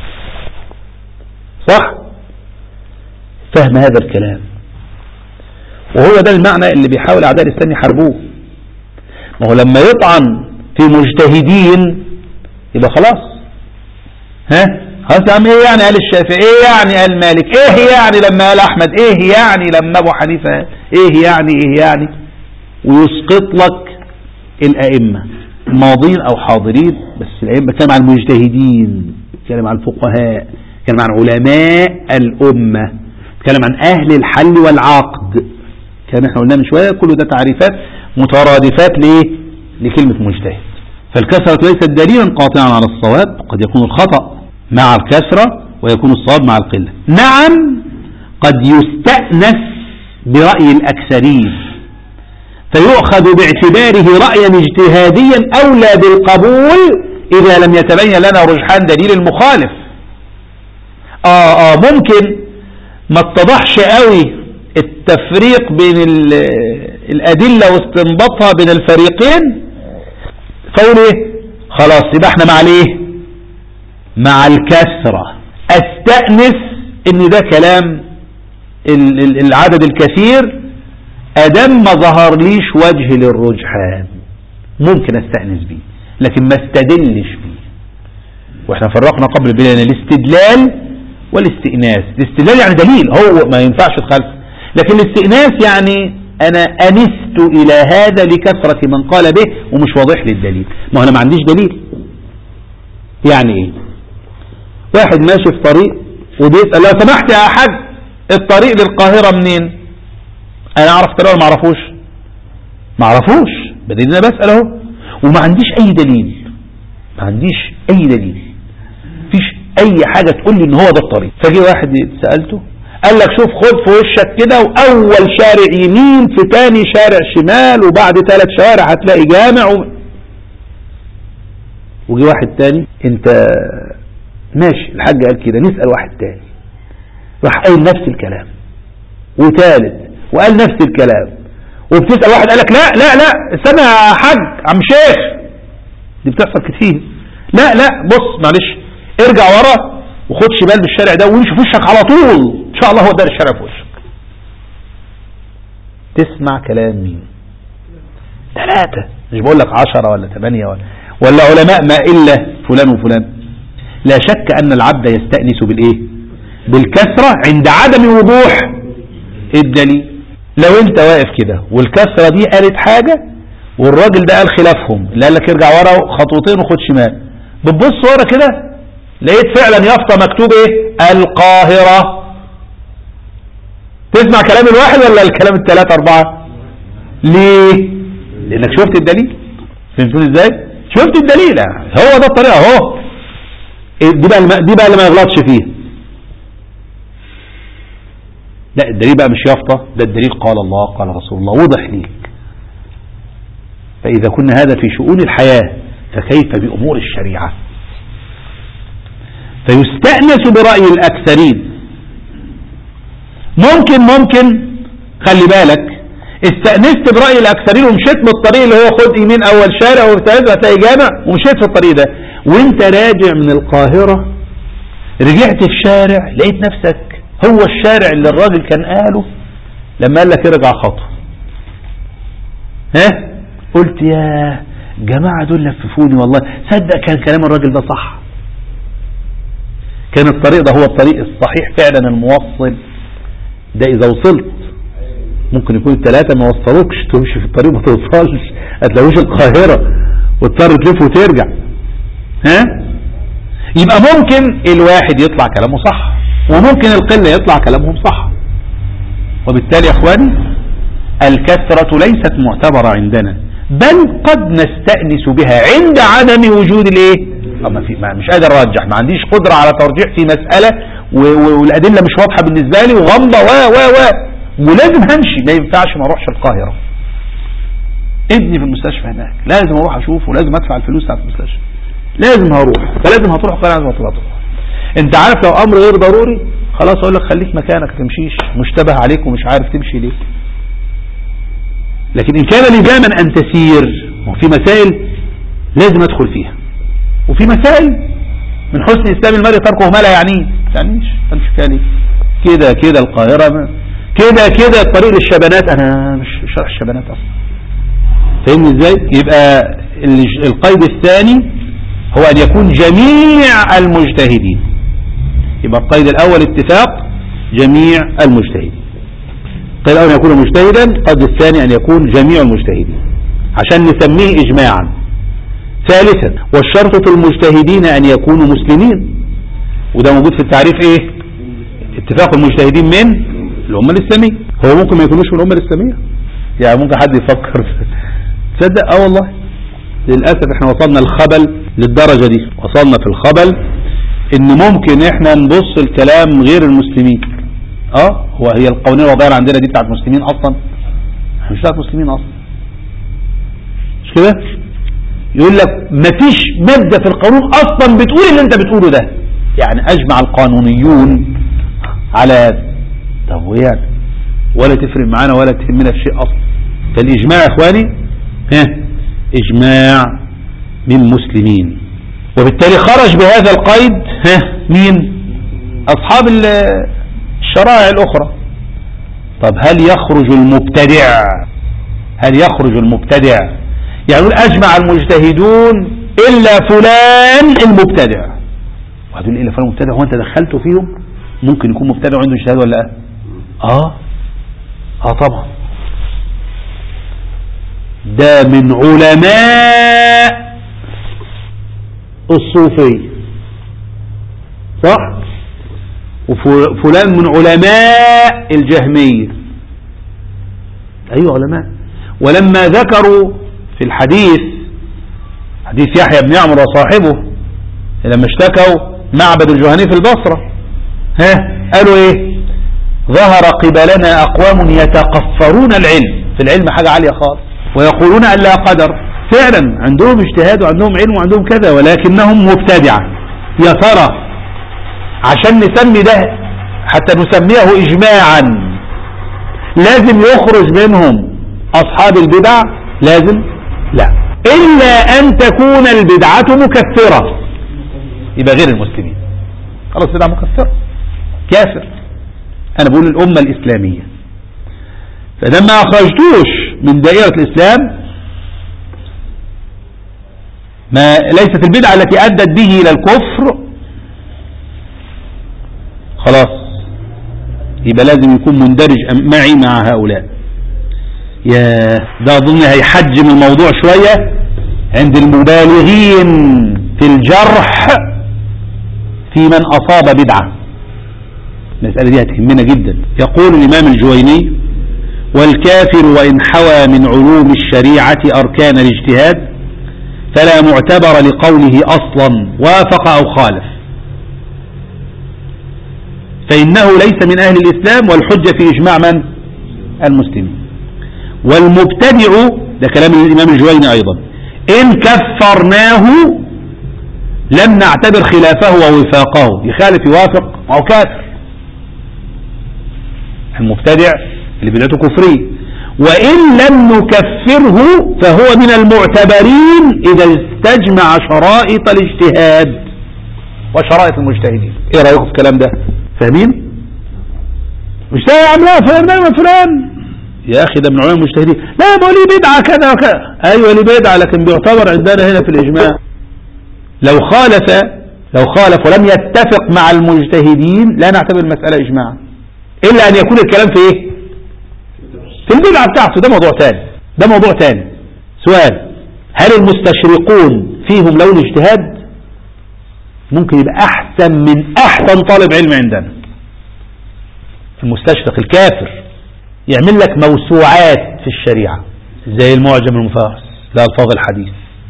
صح؟ فهم هذا الكلام، وهو ده المعنى اللي بيحاول اعداء الاسلام يحاربوه. ما هو لما يطعن في مجتهدين يبقى خلاص، خلاص يا عم، ايه يعني قال الشافعي، ايه يعني قال مالك، ايه يعني لما قال احمد، ايه يعني لما ابو حنيفه، ايه يعني ويسقط لك الائمه ماضين او حاضرين. بس الائمه كان عن المجتهدين، كان عن الفقهاء، كان عن علماء الامه، كان عن اهل الحل والعقد. كان احنا قلنا من شويه كل ده تعريفات مترادفات لكلمه مجتهد. فالكثره ليست دليلا قاطعا على الصواب، قد يكون الخطأ مع الكثرة ويكون الصواب مع القلة. نعم قد يستأنس برأي الأكثرين فيؤخذ باعتباره رأيا اجتهاديا أولى بالقبول إذا لم يتبين لنا رجحان دليل المخالف. ممكن ما اتضحش قوي التفريق بين الأدلة واستنباطها بين الفريقين، فقول ايه؟ خلاص يبقى احنا مع الايه؟ مع الكثرة. استأنس ان ده كلام العدد الكثير ادم ما ظهر ليش وجه للرجحان، ممكن استأنس بيه لكن ما استدلش بيه. واحنا فرقنا قبل بين الاستدلال والاستئناس. الاستدلال يعني دليل، هو ما ينفعش تخالف، لكن الاستئناس يعني انا انست الى هذا لكثرة من قال به ومش واضح لي الدليل. ما انا ما عنديش دليل. يعني ايه؟ واحد ماشي في طريق وبيسأل لو سمحت يا حاج الطريق للقاهرة منين؟ انا اعرف طريق ولا ما اعرفوش، بدليل انا بسأل اهو وما عنديش اي دليل، مفيش اي حاجة تقول لي ان هو ده الطريق. فجي واحد سألته قال لك شوف خد في وشك كده واول شارع يمين في تاني شارع شمال وبعد 3 شوارع هتلاقي جامع وجي واحد تاني انت ماشي الحاج قال كده، نسأل واحد تاني راح قايل نفس الكلام وثالث وقال نفس الكلام، وبتسأل واحد قال لك لا استنى يا حاج عم شيخ، دي بتحصل كتير. لا بص معلش ارجع ورا وخد شمال بالشارع ده وامشي في وشك على طول ان شاء الله هو ده الشارع في وشك. تسمع كلام مين؟ 3، مش بقول لك 10 ولا 8 ولا علماء ما إلا فلان وفلان. لا شك أن العبد يستأنس بالإيه؟ بالكسرة عند عدم وضوح الدليل. لو انت واقف كده والكسرة دي قالت حاجة والراجل ده قال خلافهم، اللي قال لك ارجع ورا خطوتين وخد شمال، بتبص ورا كده لقيت فعلا يافطة مكتوب ايه؟ القاهرة. تسمع كلام الواحد ولا الكلام الثلاثة أربعة؟ ليه؟ لأنك شفت الدليل. فهمتوني ازاي؟ شفت الدليل. هو ده الطريقة اهو. دي بقى اللي ما يغلطش فيه. لا الدليل بقى مش يافطة، ده الدليل قال الله قال رسول الله، وضح ليك. فإذا كنا هذا في شؤون الحياة فكيف بأمور الشريعة؟ فيستأنس برأي الأكثرين. ممكن خلي بالك استأنست برأي الأكثرين ومشيت من الطريق اللي هو خد يمين أول شارع وابتعد هتلاقي جامع ومشيت في الطريق ده، وانت راجع من القاهرة رجعت الشارع لقيت نفسك هو الشارع اللي الراجل كان قاله لما قال لك ارجع خطوة. قلت يا جماعة دول لففوني والله، صدق كان كلام الراجل ده صح، كان الطريق ده هو الطريق الصحيح فعلا الموصل. ده إذا وصلت ممكن يكون الثلاثة ما وصلوكش، تمشي في الطريق ما توصلش، هتلاقوش القاهرة واضطر تلف وترجع. يبقى ممكن الواحد يطلع كلامه صح وممكن القلة يطلع كلامهم صح. وبالتالي يا اخواني الكثرة ليست معتبرة عندنا، بل قد نستأنس بها عند عدم وجود الايه. مش قادر ارجح، ما عنديش قدرة على ترجيح في مسألة والأدلة مش واضحة بالنسبة لي وغامضة ولازم همشي، ما ينفعش ما اروحش القاهرة. ابني في المستشفى هناك لازم اروح اشوفه، لازم ادفع الفلوس بتاعت المستشفى، لازم هروح، فلازم هتروح لازم هتروح. انت عارف لو امر غير ضروري خلاص اقول لك خليك مكانك ما تمشيش، مشتبه عليك ومش عارف تمشي ليه. لكن ان كان لزاما ان تسير، وفي مسائل لازم ادخل فيها، وفي مسائل من حسن اسلام المرء تركه ما لا يعنيه، يعني امشي فيها ليه؟ كده القاهرة كده الطريق للشبانات، انا مش شرح الشبانات اصلا. فاهمني ازاي؟ يبقى القيد الثاني هو ان يكون جميع المجتهدين. يبقى القيد الاول اتفاق جميع المجتهدين. القيد الاول ان يكون مجتهدا، القيد الثاني ان يكون جميع المجتهدين عشان نسميه اجماعا. ثالثا والشرط في المجتهدين ان يكونوا مسلمين، وده موجود في التعريف ايه؟ اتفاق المجتهدين من الامة الاسلامية. هو ممكن ما يكونوش من الامة الاسلامية، يعني ممكن حد يفكر تصدق والله للأسف احنا وصلنا الخبل للدرجة دي، وصلنا في الخبل ان ممكن احنا نبص الكلام غير المسلمين. هي القوانين الوضعية عندنا دي بتاعت مسلمين اصلا؟ مش بتاعت مسلمين اصلا، مش كده؟ يقول لك مفيش مادة في القانون اصلا بتقول اللي انت بتقوله ده، يعني اجمع القانونيون على طب ويعني ولا تفرق معانا ولا تهمنا في شيء اصلا. فالاجماع يا اخواني اجماع من مسلمين، وبالتالي خرج بهذا القيد مين؟ اصحاب الشرائع الاخرى. طب هل يخرج المبتدع؟ يعني يقول اجمع المجتهدون الا فلان المبتدع، وهتقول الا فلان المبتدع، هو انت دخلته فيهم؟ ممكن يكون مبتدع وعنده اجتهاد ولا لا؟ طبعا ده من علماء الصوفية صح، وفلان من علماء الجهمية، أيوة علماء. ولما ذكروا في الحديث حديث يحيى بن يعمر وصاحبه لما اشتكوا معبد الجهني في البصرة، قالوا ايه؟ ظهر قبلنا أقوام يتقفرون العلم، في العلم حاجة عالية خالص، ويقولون أن لا قدر. فعلا عندهم اجتهاد وعندهم علم وعندهم كذا، ولكنهم مبتدعة. يا ترى عشان نسمي ده حتى نسميه إجماعا لازم يخرج منهم أصحاب البدع؟ لازم؟ لا، إلا أن تكون البدعة مكفرة، يبقى غير المسلمين خلاص بدعة مكفرة كافر. أنا بقول الأمة الإسلامية، فلما أخرجتوش من دائرة الإسلام ما ليست البدعة التي أدت به إلى الكفر خلاص يبقى لازم يكون مندرج معي مع هؤلاء. يا ده أظن هيحجم الموضوع شوية عند المبالغين في الجرح في من أصاب بدعة. المسألة دي هتهمنا جدا. يقول الإمام الجويني: والكافر وإن حوى من علوم الشريعة أركان الاجتهاد فلا معتبر لقوله أصلا وافق أو خالف، فإنه ليس من أهل الإسلام، والحجة في إجماع من؟ المسلمين. والمبتدع، ده كلام الإمام الجويني أيضا، إن كفرناه لم نعتبر خلافه ووفاقه. يخالف يوافق أو كافر. المبتدع اللي بدعته كفرية، وإن لم نكفره فهو من المعتبرين إذا استجمع شرائط الاجتهاد وشرائط المجتهدين. ايه رأيكم في الكلام ده؟ فاهمين؟ مجتهد يا عم، لا فلان يا أخي ده من علماء المجتهدين، لا ما لي بدعة كذا وكذا. أيوة لي بدعة، لكن بيعتبر عندنا هنا في الإجماع. لو خالف ولم يتفق مع المجتهدين لا نعتبر المسألة إجماعا، إلا أن يكون الكلام في إيه؟ في البدعة بتاعته. ده موضوع تاني. سؤال: هل المستشرقون فيهم لون اجتهاد؟ ممكن يبقى أحسن من أحسن طالب علم عندنا. المستشرق الكافر يعمل لك موسوعات في الشريعة زي المعجم المفارس لألفاظ الحديث،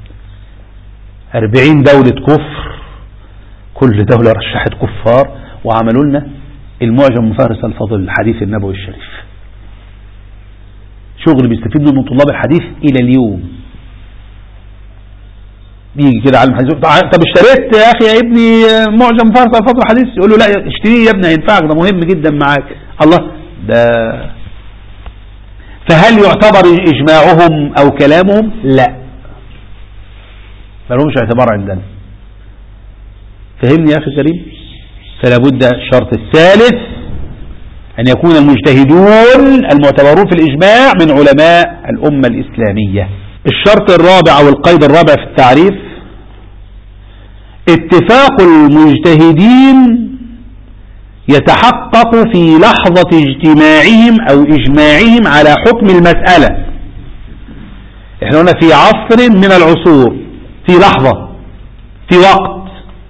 40 دولة كفر، كل دولة رشحت كفار وعملوا لنا المعجم المفارس لألفاظ الحديث النبوي الشريف. شغل بيستفيد منه من طلاب الحديث إلى اليوم. بيجي كده علم حديث: طب اشتريت يا أخي يا ابني معجم مفارس لألفاظ الحديث؟ يقول له لا اشتريه يا ابني هينفعك، ده مهم جدا معاك. الله ده. فهل يعتبر إجماعهم أو كلامهم؟ لا، ما لهمش اعتبار عندنا. فهمني يا أخي الكريم؟ فلا بد الشرط الثالث أن يكون المجتهدون المعتبرون في الإجماع من علماء الأمة الإسلامية. الشرط الرابع أو القيد الرابع في التعريف: اتفاق المجتهدين يتحقق في لحظة اجتماعهم أو إجماعهم على حكم المسألة. احنا هنا في عصر من العصور، في لحظة، في وقت.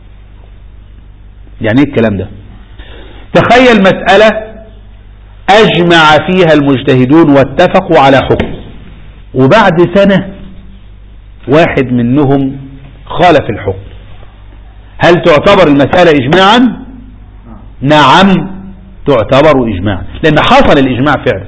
يعني ايه الكلام ده؟ تخيل مسألة أجمع فيها المجتهدون واتفقوا على حكم، وبعد سنة واحد منهم خالف الحكم، هل تعتبر المسألة إجماعا؟ نعم تعتبر إجماعا، لأن حصل الإجماع فعلا.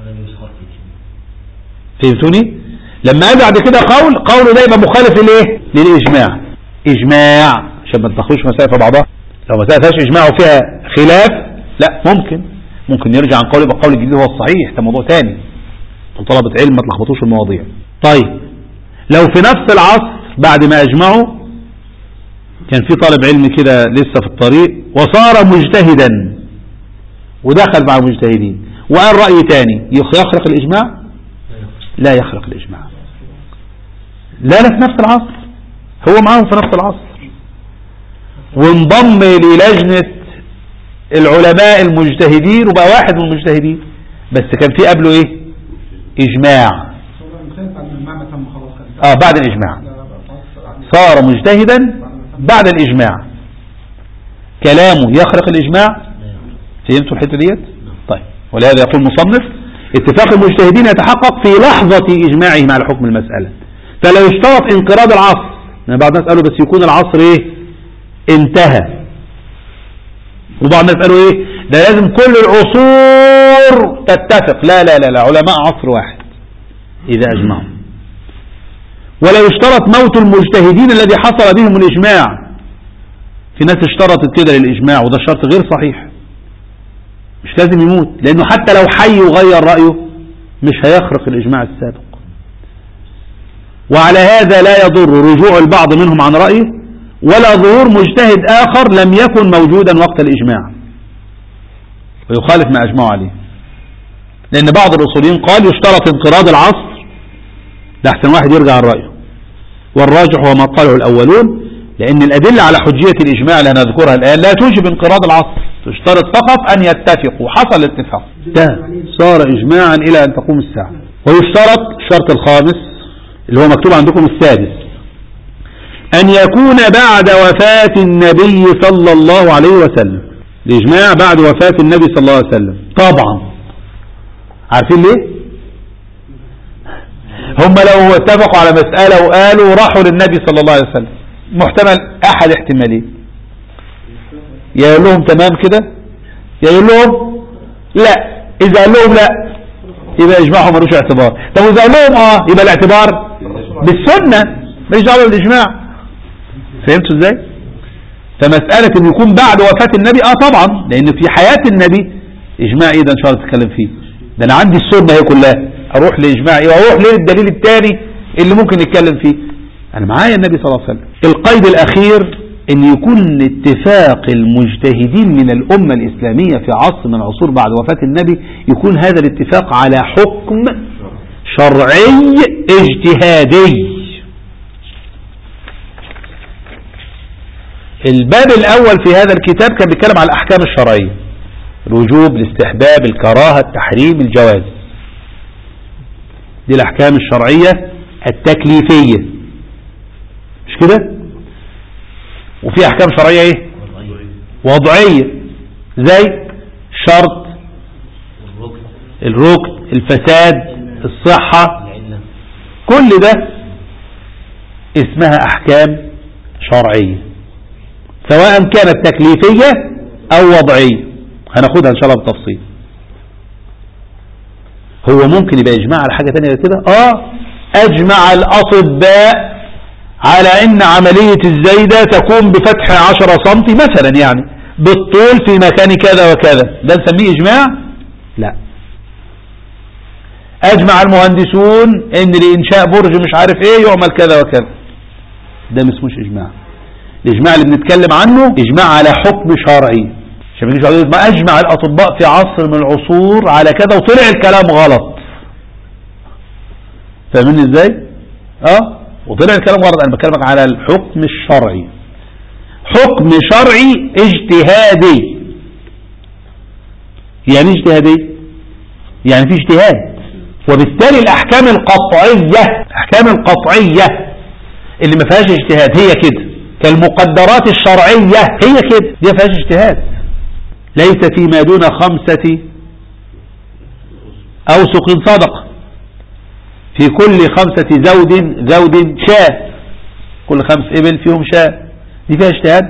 فهمتوني؟ لما أجي بعد كده قوله ده يبقى مخالف لإيه؟ للإجماع. إجماع عشان ما تدخلوش مسائل في بعضها. لو مسألة فيهاش إجماع وفيها خلاف لا، ممكن يرجع عن قول، يبقى القول الجديد هو الصحيح. ده موضوع تاني، طلبة علم ما تلخبطوش المواضيع. طيب لو في نفس العصر بعد ما أجمعوا كان في طالب علم كده لسه في الطريق وصار مجتهدا ودخل مع المجتهدين وقال رأي تاني، يخرق الإجماع؟ لا يخرق الإجماع. لا في نفس العصر، هو معاهم في نفس العصر وانضم للجنة العلماء المجتهدين وبقى واحد من المجتهدين، بس كان في قبله ايه؟ إجماع. بعد الإجماع صار مجتهدا بعد الإجماع، كلامه يخرق الإجماع. فهمتوا الحتة ديت؟ طيب، ولهذا يقول مصنف: اتفاق المجتهدين يتحقق في لحظة إجماعهم على حكم المسألة، فلا يشترط انقراض العصر. يعني بعض الناس قالوا بس يكون العصر ايه؟ انتهى. وبعض الناس قالوا ايه؟ ده لازم كل العصور تتفق. لا، علماء عصر واحد إذا أجمعوا. ولا يشترط موت المجتهدين الذي حصل بهم الإجماع. في ناس اشترطت كده للإجماع وده شرط غير صحيح. مش لازم يموت، لأنه حتى لو حي وغير رأيه مش هيخرق الإجماع السابق. وعلى هذا لا يضر رجوع البعض منهم عن رأيه ولا ظهور مجتهد آخر لم يكن موجودا وقت الإجماع ويخالف ما أجمعوا عليه. لأن بعض الأصوليين قال يشترط انقراض العصر لأحسن واحد يرجع عن رأيه، والراجح هو ما قاله الأولون، لأن الأدلة على حجية الإجماع اللي هنذكرها الآن لا توجب انقراض العصر. تشترط فقط أن يتفقوا. حصل الاتفاق ده صار إجماعا إلى أن تقوم الساعة. ويشترط الشرط الخامس اللي هو مكتوب عندكم السادس أن يكون بعد وفاة النبي صلى الله عليه وسلم. الإجماع بعد وفاة النبي صلى الله عليه وسلم. طبعا عارفين ليه؟ هم لو اتفقوا على مسألة وقالوا راحوا للنبي صلى الله عليه وسلم، محتمل أحد احتمالين، يا يقول لهم تمام كده يا يقول لهم لا. إذا قال لهم لا يبقى إجماعهم ملوش اعتبار. طب إذا قال لهم يبقى الاعتبار بالسنة، ماليش دعوة بالإجماع. فهمتوا ازاي؟ فمسألة ان يكون بعد وفاة النبي طبعا، لان في حياة النبي اجماع ده ان شاء الله تتكلم فيه. ده انا عندي السنة هي كلها، اروح لاجماع واروح ليه الدليل الثاني اللي ممكن نتكلم فيه. انا معايا النبي صلى الله عليه وسلم. القيد الاخير ان يكون اتفاق المجتهدين من الامة الاسلامية في عصر من العصور بعد وفاة النبي، يكون هذا الاتفاق على حكم شرعي اجتهادي. الباب الأول في هذا الكتاب كان بيتكلم على الأحكام الشرعية، الوجوب، الاستحباب، الكراهة، التحريم، الجواز. دي الأحكام الشرعية التكليفية، مش كده؟ وفي أحكام شرعية ايه؟ وضعية، زي الشرط، الركن، الفساد، الصحة، كل ده اسمها أحكام شرعية، سواء كانت تكليفية او وضعية. هناخدها ان شاء الله بالتفصيل. هو ممكن يبقى اجماع على حاجة تانية كده. اجمع الاطباء على ان عملية الزايدة تكون بفتح 10 سنتي مثلا، يعني بالطول في مكان كذا وكذا، ده نسميه اجماع؟ لا. اجمع المهندسون ان لانشاء برج مش عارف ايه يعمل كذا وكذا، ده ما اسموش اجماع. الإجماع اللي بنتكلم عنه إجماع على حكم شرعي. عشان ما أجمع الأطباء في عصر من العصور على كذا وطلع الكلام غلط. فاهمين إزاي؟ وطلع الكلام غلط. أنا بكلمك على الحكم الشرعي، حكم شرعي اجتهادي. يعني اجتهادي يعني في اجتهاد، وبالتالي الأحكام القطعية اللي ما فيهاش اجتهاد هي كده، كالمقدرات الشرعية هي كده، دي فيهاش اجتهاد. ليس فيما دون 5 أوسق صدقة، في كل 5 زود شاة، كل 5 إبل فيهم شاة، دي فيها اجتهاد؟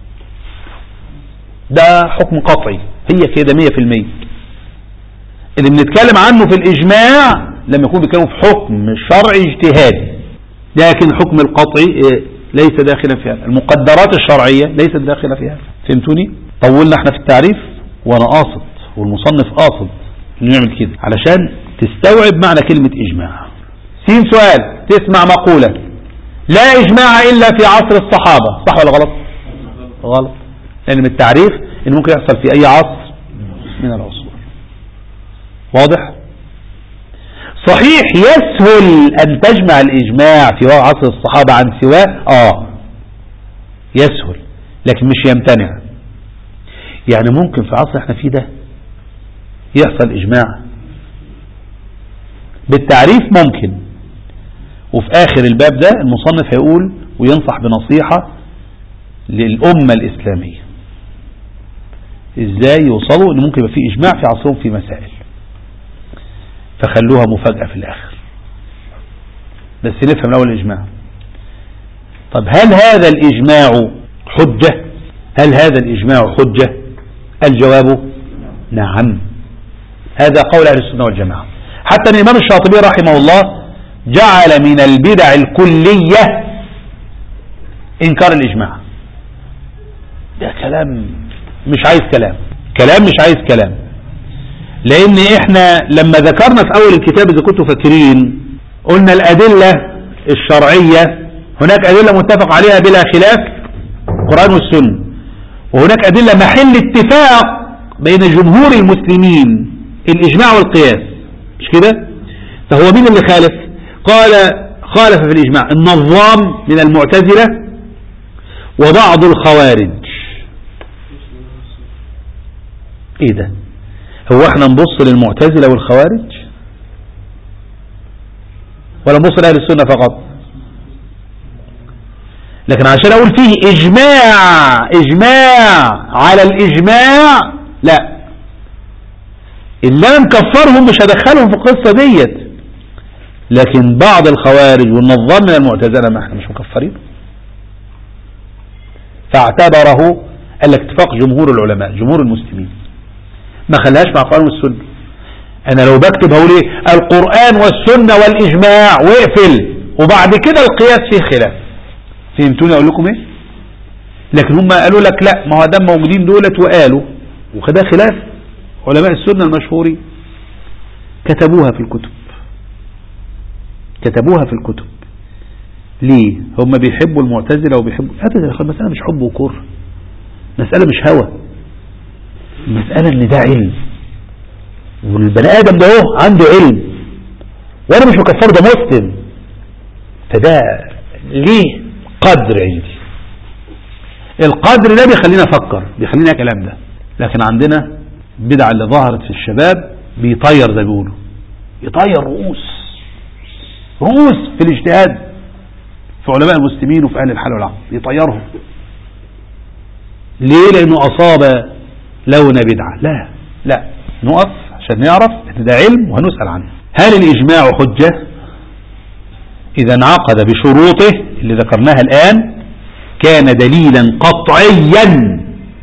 ده حكم قطعي، هي كده 100%. اللي بنتكلم عنه في الإجماع لما يكون بيتكلموا في حكم شرعي اجتهادي، لكن حكم القطعي ليس داخلا في هذا. المقدرات الشرعية ليست داخلة في هذا. فهمتوني؟ طولنا احنا في التعريف، وانا قاصد والمصنف قاصد نعمل كده علشان تستوعب معنى كلمة اجماع. سؤال، تسمع مقولة لا اجماع الا في عصر الصحابة، صح ولا غلط؟ غلط، لان من التعريف ان ممكن يحصل في اي عصر من العصور. واضح؟ صحيح يسهل أن تجمع الإجماع في عصر الصحابة عن سواه، يسهل، لكن مش يمتنع. يعني ممكن في عصر احنا فيه ده يحصل إجماع بالتعريف ممكن، وفي آخر الباب ده المصنف هيقول وينصح بنصيحة للأمة الإسلامية إزاي يوصلوا إن ممكن يبقى فيه إجماع في عصرهم في مسائل، فخلوها مفاجأة في الآخر. بس نفهم الأول الإجماع. طب هل هذا الإجماع حجة؟ هل هذا الإجماع حجة؟ الجواب نعم، هذا قول أهل السنة والجماعة. حتى الإمام الشاطبي رحمه الله جعل من البدع الكلية إنكار الإجماع. ده كلام مش عايز كلام مش عايز كلام. لأن إحنا لما ذكرنا في أول الكتاب إذا كنتوا فاكرين قلنا الأدلة الشرعية هناك أدلة متفق عليها بلا خلاف، القرآن والسنة، وهناك أدلة محل اتفاق بين جمهور المسلمين، الإجماع والقياس، مش كده؟ فهو مين اللي خالف؟ قال خالف في الإجماع النظام من المعتزلة وبعض الخوارج. ايه ده؟ هو احنا نبص للمعتزلة والخوارج ولا نبص لأهل السنة فقط؟ لكن عشان اقول فيه اجماع على الاجماع، لا، اللي انا مكفرهم مش هدخلهم في القصة ديت. لكن بعض الخوارج والنظام من المعتزلة ما احنا مش مكفرين، فاعتبره الاتفاق جمهور العلماء جمهور المسلمين، ما خلاش مع القرآن والسنة. انا لو بكتب هقول ايه؟ القرآن والسنة والاجماع واقفل، وبعد كده القياس فيه خلاف. فهمتوني اقول لكم ايه؟ لكن هم قالوا لك لا، ما هو دام موجودين دولت وقالوا، وخده خلاف علماء السنة المشهورين كتبوها في الكتب. كتبوها في الكتب ليه؟ هم بيحبوا المعتزلة وبيحبوا ابدا يا اخوان، المسألة مش حب وكره، مسألة مش هوى، المسألة ان ده علم، والبني ادم ده هو عنده علم، وانا مش مكفر ده مسلم، فده ليه قدر عندي. القدر ده بيخلينا افكر، بيخلينا كلام ده. لكن عندنا بدعة اللي ظهرت في الشباب بيطير زي ما بيقولوا، يطير رؤوس في الاجتهاد في علماء المسلمين وفي اهل الحل والعقد، يطيرهم. ليه؟ لانه اصاب لون بدعة. لا نقف عشان نعرف ان ده علم وهنسأل عنه. هل الاجماع حجة؟ اذا انعقد بشروطه اللي ذكرناها الان كان دليلا قطعيا.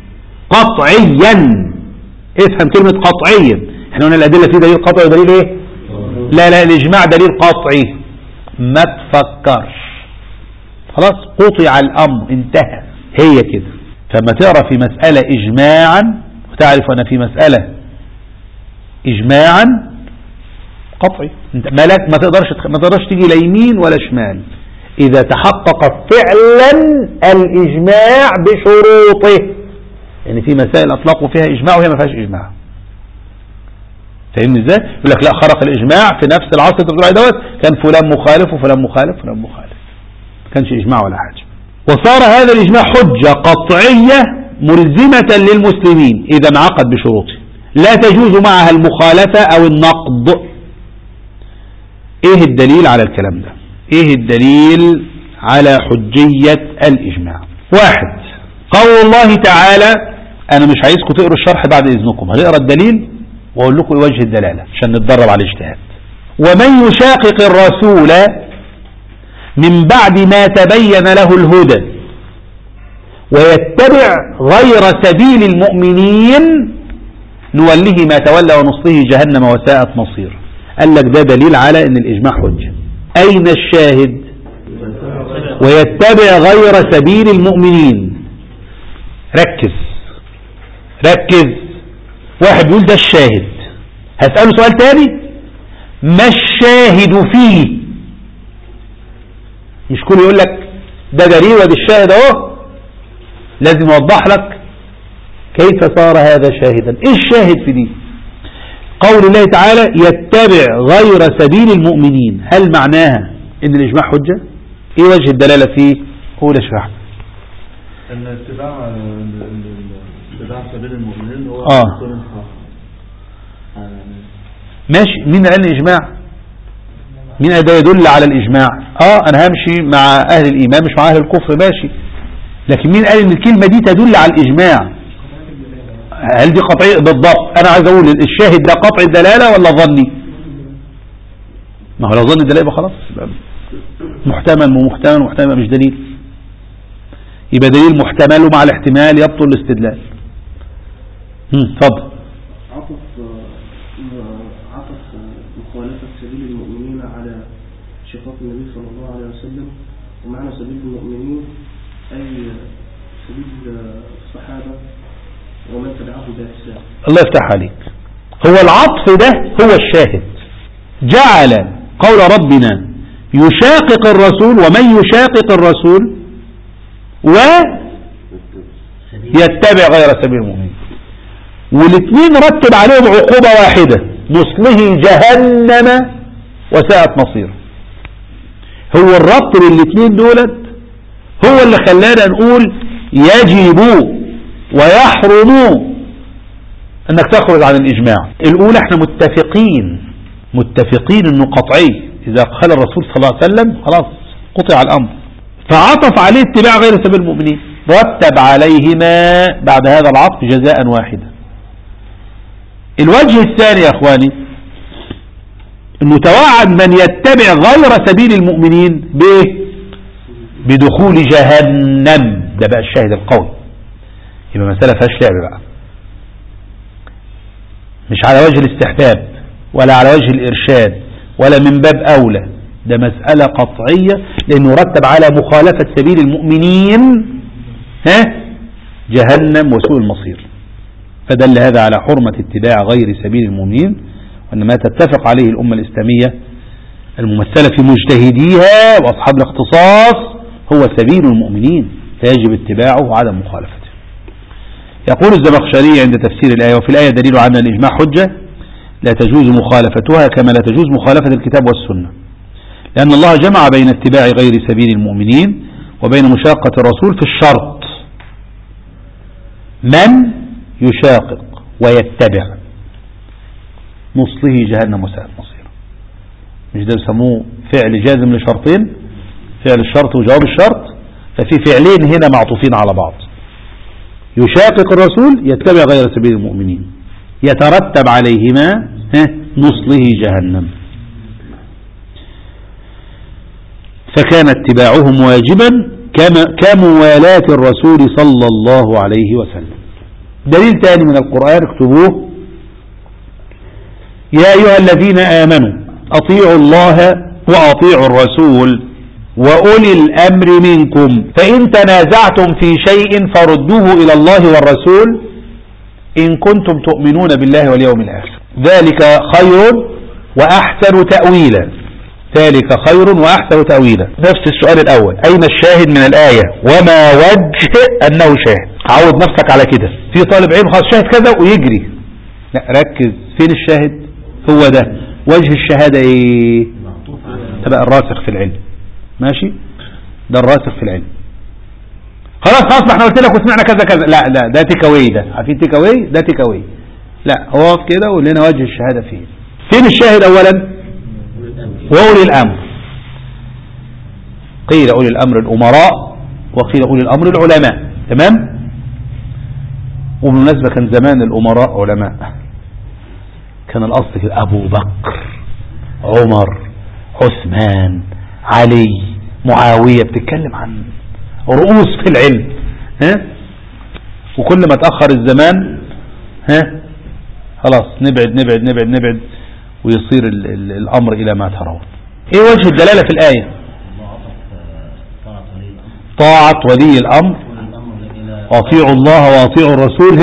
افهم كلمة قطعيا، احنا قلنا الادلة فيه دليل قطعي ودليل ايه؟ لا الاجماع دليل قطعي، ما تفكرش، خلاص قطع الامر انتهى، هي كده. فما تقرأ في مسألة اجماعا وتعرف ان في مسألة اجماعا قطعي، انت مالك ما تقدرش تيجي لا يمين ولا شمال اذا تحقق فعلا الاجماع بشروطه. يعني في مسائل اطلقوا فيها اجماع وهي ما فيهاش اجماع، فاهمني ازاي؟ يقول لك لا، خرق الاجماع في نفس العصر اللي بتقول عليه دوت، كان فلان مخالف وفلان مخالف وفلان مخالف، ما كانش اجماع ولا حاجه. وصار هذا الاجماع حجه قطعيه ملزمه للمسلمين اذا انعقد بشروطه، لا تجوز معها المخالفه او النقض. ايه الدليل على الكلام ده؟ ايه الدليل على حجيه الاجماع؟ واحد، قول الله تعالى، انا مش عايزكم تقروا الشرح بعد اذنكم، هنقرا الدليل واقول لكم وجه الدلاله عشان نتدرب على الاجتهاد. ومن يشاقق الرسول من بعد ما تبين له الهدى ويتبع غير سبيل المؤمنين نوله ما تولى ونصله جهنم وساءت مصير. قال لك ده دليل على ان الاجماع حجه. اين الشاهد؟ ويتبع غير سبيل المؤمنين. ركز، واحد بيقول ده الشاهد، هسأله سؤال تاني، ما الشاهد فيه؟ مش كل يقول لك ده دليل وده الشاهد اهو، لازم اوضح لك كيف صار هذا شاهدا. ايه الشاهد في دي؟ قول الله تعالى يتبع غير سبيل المؤمنين، هل معناها ان الاجماع حجة؟ ايه وجه الدلالة فيه؟ قول اشرح. ان اتباع سبيل المؤمنين هو ماشي. مين قال الاجماع؟ مين ده يدل على الاجماع؟ انا همشي مع اهل الايمان مش مع اهل الكفر، ماشي، لكن مين قال ان الكلمة دي تدل على الاجماع؟ هل دي قطعية بالضبط؟ انا عايز اقول الشاهد ده قطع الدلالة ولا ظني؟ ما هو لو ظن الدلالة يبقى خلاص، محتمل مش دليل، يبقى دليل محتمل ومع الاحتمال يبطل الاستدلال. اتفضل. عطف مخالفة سبيل المؤمنين على شقاق النبي صلى الله عليه وسلم، ومعنى سبيل المؤمنين أي سبيل الصحابة ومن تبعهم بإحسان. الله يفتح عليك. هو العطف ده هو الشاهد. جعل قول ربنا يشاقق الرسول ومن يشاقق الرسول ويتبع غير سبيل المؤمنين، والاثنين رتب عليهم عقوبة واحدة، نصله جهنم وساءت مصير. هو الربط بالاثنين دولت هو اللي خلانا نقول يجب ويحرم انك تخرج عن الاجماع. الاولى احنا متفقين انه قطعي، اذا قال الرسول صلى الله عليه وسلم خلاص قطع الامر، فعطف عليه اتباع غير سبيل المؤمنين، رتب عليهما بعد هذا العطف جزاء واحدا. الوجه الثاني يا اخواني انه توعد من يتبع غير سبيل المؤمنين بدخول جهنم. ده بقى الشاهد القوي، يبقى مسألة فيهاش لعب بقى، مش على وجه الاستحباب ولا على وجه الإرشاد ولا من باب أولى، ده مسألة قطعية، لأنه رتب على مخالفة سبيل المؤمنين جهنم وسوء المصير. فدل هذا على حرمة اتباع غير سبيل المؤمنين، وأن ما تتفق عليه الأمة الإسلامية الممثلة في مجتهديها وأصحاب الاختصاص هو سبيل المؤمنين، فيجب اتباعه وعدم مخالفته. يقول الزمخشري عند تفسير الآية: وفي الآية دليل على أن الإجماع حجة لا تجوز مخالفتها كما لا تجوز مخالفة الكتاب والسنة، لأن الله جمع بين اتباع غير سبيل المؤمنين وبين مشاقة الرسول في الشرط: من يشاقق ويتبع نصله جهنم وساءت مصيره. مش ده بيسموه فعل جازم لشرطين، فعل الشرط وجواب الشرط، ففي فعلين هنا معطوفين على بعض: يشاقق الرسول، يتبع غير سبيل المؤمنين، يترتب عليهما نصله جهنم. فكان اتباعهم واجبا كموالاة الرسول صلى الله عليه وسلم. دليل ثاني من القرآن اكتبوه: يا أيها الذين آمنوا أطيعوا الله وأطيعوا الرسول وأولي الأمر منكم فإن تنازعتم في شيء فردوه إلى الله والرسول إن كنتم تؤمنون بالله واليوم الآخر ذلك خير وأحسن تأويلا. ذلك خير وأحسن تأويلا. نفس السؤال الأول: أين الشاهد من الآية وما وجه أنه شاهد؟ عود نفسك على كده. في طالب علم خلاص شاهد كذا ويجري، لا ركز فين الشاهد. هو ده وجه الشهادة ايه؟ تبقى الراسخ في العلم. ماشي، ده الراسخ في العلم. خلاص ما احنا قلت لك وسمعنا كذا كذا، لا ده تيكاوي، ده عارفين تيكاوي؟ ده تيكاوي. لا هو كده ولنا وجه الشهادة فين الشاهد اولا؟ وأولي الأمر. قيل أولي الأمر الأمراء وقيل أولي الأمر العلماء. تمام. وبالمناسبة كان زمان الأمراء علماء، كان الأصل في أبو بكر عمر عثمان علي معاوية، بتتكلم عن رؤوس في العلم. وكل ما تأخر الزمان خلاص نبعد ويصير الأمر إلى ما ترون. إيه وجه الدلالة في الآية؟ طاعة ولي الأمر، أطيعوا الله وأطيعوا الرسول.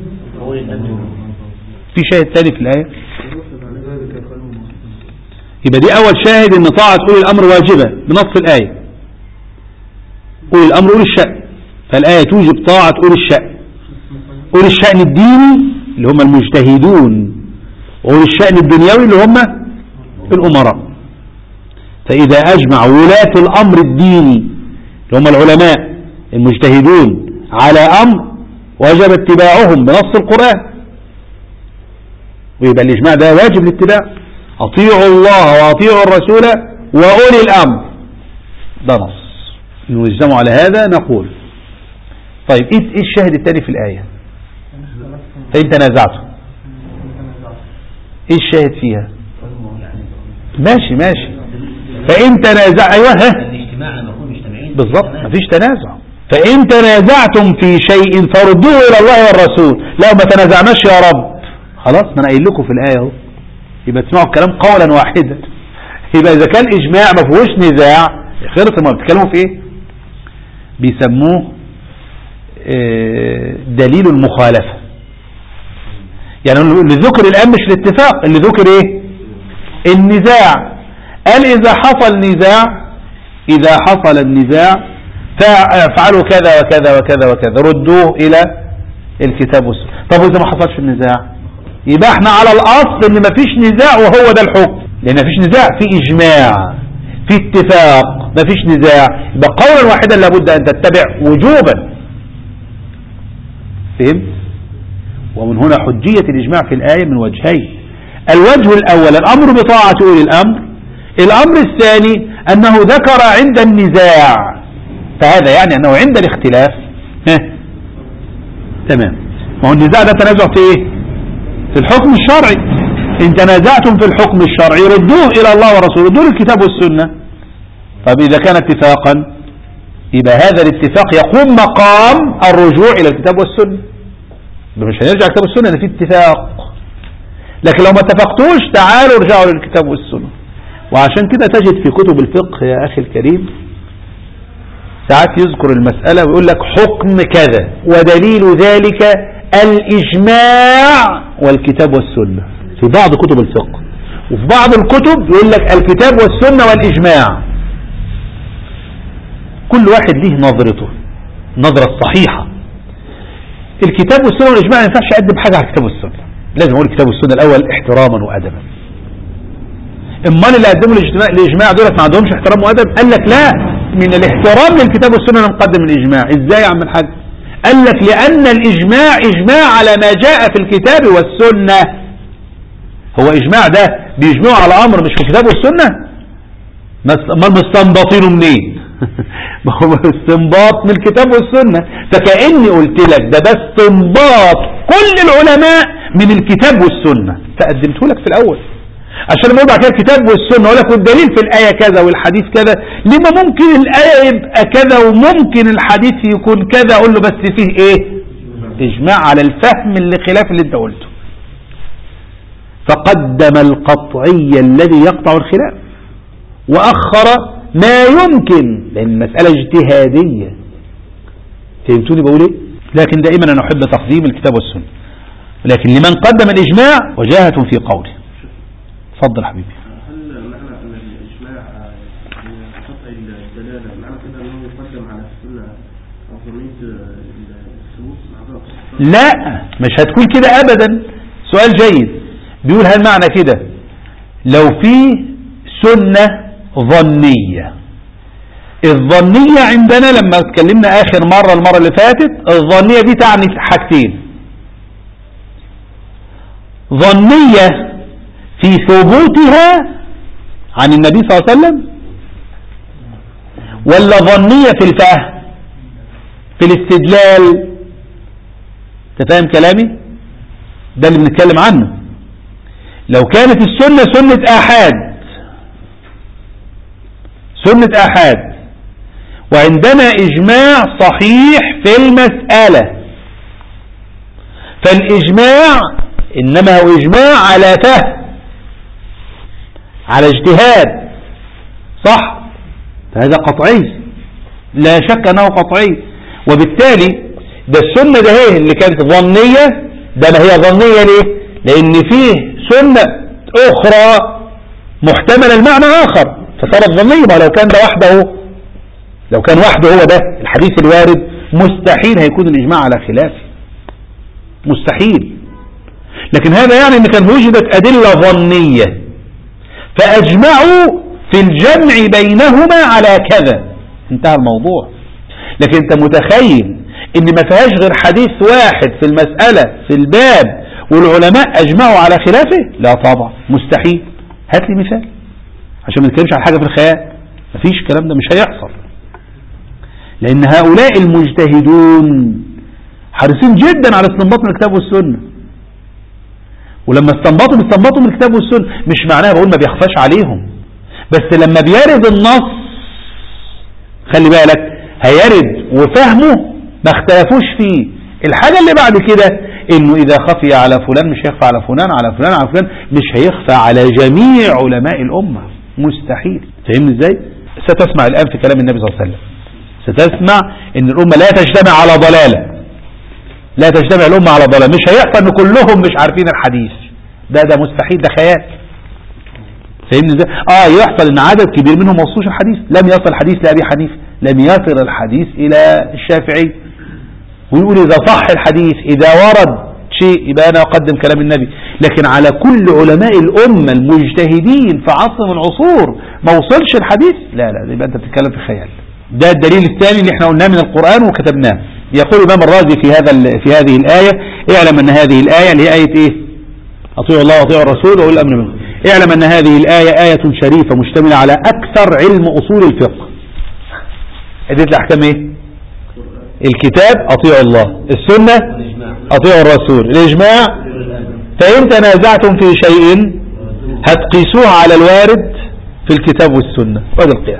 في شاهد ثاني في الآية؟ يبقى دي أول شاهد، إن طاعة أولي الأمر واجبة بنص الآية. أولي الأمر أولي الشأن، فالآية توجب طاعة أولي الشأن. أولي الشأن الديني اللي هم المجتهدون، وأولي الشأن الدنيوي اللي هم الأمراء. فإذا أجمع ولاة الأمر الديني اللي هم العلماء المجتهدون على أمر وجب اتباعهم بنص القرآن، ويبقى الإجماع ده واجب الاتباع. أطيعوا الله وأطيعوا الرسول وأولي الأمر، ده نص. نجزم على هذا نقول طيب إيه الشاهد الثاني في الآية؟ فإن تنازعتم، إيه الشاهد فيها؟ ماشي فإن تنازع، أيوه الاجتماع لما يكون مجتمعين بالضبط، مفيش تنازع. فإن تنازعتم في شيء فردوه إلى الله والرسول. لو ما تنازعناش يا رب، خلاص ما أنا قايل لكم في الآية اهو، يبقى تسمعوا الكلام قولا واحدا. يبقى إذا كان إجماع ما فيهوش نزاع، خيرة ما بتتكلموا في إيه؟ بيسموه دليل المخالفة. يعني اللي ذكر الآن مش الاتفاق، اللي ذكر إيه؟ النزاع. قال إذا حصل النزاع فافعلوا كذا وكذا وكذا وكذا، ردوه إلى الكتاب والسنة. طب وإذا ما حصلش النزاع، يبقى احنا على الأصل إن مفيش نزاع وهو ده الحكم، لأن مفيش نزاع، في إجماع، في اتفاق، مفيش نزاع، يبقى قولا واحدا لابد أن تتبع وجوبا. فهمت؟ ومن هنا حجية الإجماع في الآية من وجهين. الوجه الأول الأمر بطاعة أولي الأمر، الأمر الثاني أنه ذكر عند النزاع، فهذا يعني أنه عند الاختلاف تمام. ما هو النزاع ده تنازع في إيه؟ في الحكم الشرعي. إن تنازعتم في الحكم الشرعي ردوه إلى الله ورسوله، ردوه الكتاب والسنة. طب إذا كان اتفاقا يبقى هذا الاتفاق يقوم مقام الرجوع إلى الكتاب والسنة. مش هنرجع الكتاب والسنة، ده في اتفاق. لكن لو ما اتفقتوش تعالوا ارجعوا للكتاب والسنة. وعشان كده تجد في كتب الفقه يا أخي الكريم ساعات يذكر المسألة ويقول لك حكم كذا ودليل ذلك الإجماع والكتاب والسنة في بعض كتب الفقه، وفي بعض الكتب يقول لك الكتاب والسنة والإجماع. كل واحد ليه نظرته، النظرة الصحيحة. الكتاب والسنة والإجماع ما ينفعش أقدم حاجة على الكتاب والسنة، لازم أقول الكتاب والسنة الأول احتراما وأدبا. امال اللي قدموا الإجماع دولت ما عندهمش احترام وأدب؟ قال لك لا، من الاحترام للكتاب والسنة نقدم الإجماع. ازاي يا عم الحاج؟ قال لك لأن الإجماع إجماع على ما جاء في الكتاب والسنة. هو إجماع ده بيجمعوا على أمر مش في الكتاب والسنة؟ امال مستنبطينه منين؟ ما هو استنباط من الكتاب والسنة. فكأني قلت لك ده استنباط كل العلماء من الكتاب والسنة، فقدمته لك في الأول عشان لما يبقى كده الكتاب والسنة اقول لك والدليل في الآية كذا والحديث كذا. لما ممكن الآية يبقى كذا وممكن الحديث يكون كذا، اقول له بس فيه ايه؟ اجماع على الفهم اللي خلاف اللي انت قلته. فقدم القطعي الذي يقطع الخلاف وأخر ما يمكن، لأن المسألة اجتهادية. فهمتوني بقول ايه؟ لكن دائما انا احب تقديم الكتاب والسنة، لكن لمن قدم الإجماع وجاهة في قوله. اتفضل حبيبي. هل معنى ان الاجماع قطع الدلاله معنى كده انه يقدم على السنه افضليه الثبوت؟ لا، مش هتكون كده ابدا. سؤال جيد. بيقول هل معنى كده لو في سنه ظنيه؟ الظنيه عندنا لما اتكلمنا اخر مره المره اللي فاتت، الظنيه دي تعني حاجتين: ظنيه في ثبوتها عن النبي صلى الله عليه وسلم، ولا ظنية في الفهم في الاستدلال؟ تفهم كلامي؟ ده اللي بنتكلم عنه. لو كانت السنة سنة آحاد وعندنا إجماع صحيح في المسألة، فالإجماع إنما هو إجماع على فهم، على اجتهاد، صح؟ فهذا قطعي، لا شك أنه قطعي. وبالتالي ده السنة ده هي اللي كانت ظنية، ده ما هي ظنية ليه؟ لأن فيه سنة أخرى محتمل المعنى آخر فصارت ظنية. ما لو كان ده وحده، لو كان وحده هو ده الحديث الوارد، مستحيل هيكون الإجماع على خلافه، مستحيل. لكن هذا يعني أن كان وجدت أدلة ظنية فأجمعوا في الجمع بينهما على كذا، انتهى الموضوع. لكن انت متخيل ان ما فيهاش غير حديث واحد في المسألة في الباب والعلماء اجمعوا على خلافه؟ لا طبعا، مستحيل. هات لي مثال عشان ما نتكلمش على حاجة في الخيال. مفيش الكلام ده، مش هيحصل. لان هؤلاء المجتهدون حريصين جدا على استنباط من الكتاب والسنة، ولما استنبطوا من الكتاب والسنة. مش معناها بقول ما بيخفاش عليهم، بس لما بيرد النص خلي بالك هيرد وفهمه ما اختلفوش فيه. الحاجة اللي بعد كده انه اذا خفي على فلان مش هيخفى على فلان على فلان على فلان، مش هيخفى على جميع علماء الامة، مستحيل. فهمني ازاي؟ ستسمع الان في كلام النبي صلى الله عليه وسلم، ستسمع ان الامة لا تجتمع على ضلالة، لا تجتمع الامة على ضلالة. مش هيحصل ان كلهم مش عارفين الحديث، ده مستحيل، ده خيال. فهمني ازاي؟ يحصل ان عدد كبير منهم ما وصلوش الحديث، لم يصل الحديث لأبي حنيفة، لم يصل الحديث الى الشافعي. ويقول اذا صح الحديث، اذا ورد شيء يبقى انا اقدم كلام النبي. لكن على كل علماء الامة المجتهدين في عصر من العصور ما وصلش الحديث، لا يبقى انت بتتكلم في خيال. ده الدليل الثاني اللي احنا قلناه من القرآن وكتبناه، يقول الإمام الرازي في هذه الآية: اعلم أن هذه الآية اللي هي آية إيه؟ أطيعوا الله وأطيعوا الرسول وأولي الأمر منكم. اعلم أن هذه الآية آية شريفة مشتملة على أكثر علم أصول الفقه. أدلة الأحكام إيه؟ الكتاب أطيعوا الله، السنة أطيعوا الرسول، الإجماع. فإن تنازعتم في شيء هتقيسوها على الوارد في الكتاب والسنة، وهذا القياس.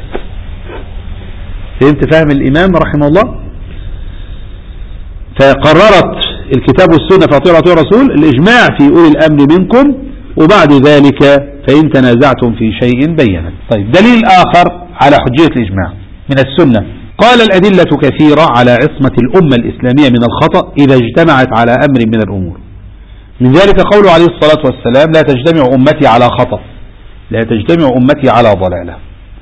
فهمت فهم الإمام رحمه الله؟ فقررت الكتاب والسنة فأطيعوا الرسول، الإجماع في أولي الأمر منكم، وبعد ذلك فإن تنازعتم في شيء بينا. طيب، دليل آخر على حجية الإجماع من السنة. قال: الأدلة كثيرة على عصمة الأمة الإسلامية من الخطأ إذا اجتمعت على أمر من الأمور. من ذلك قوله عليه الصلاة والسلام: لا تجتمع أمتي على خطأ، لا تجتمع أمتي على ضلالة.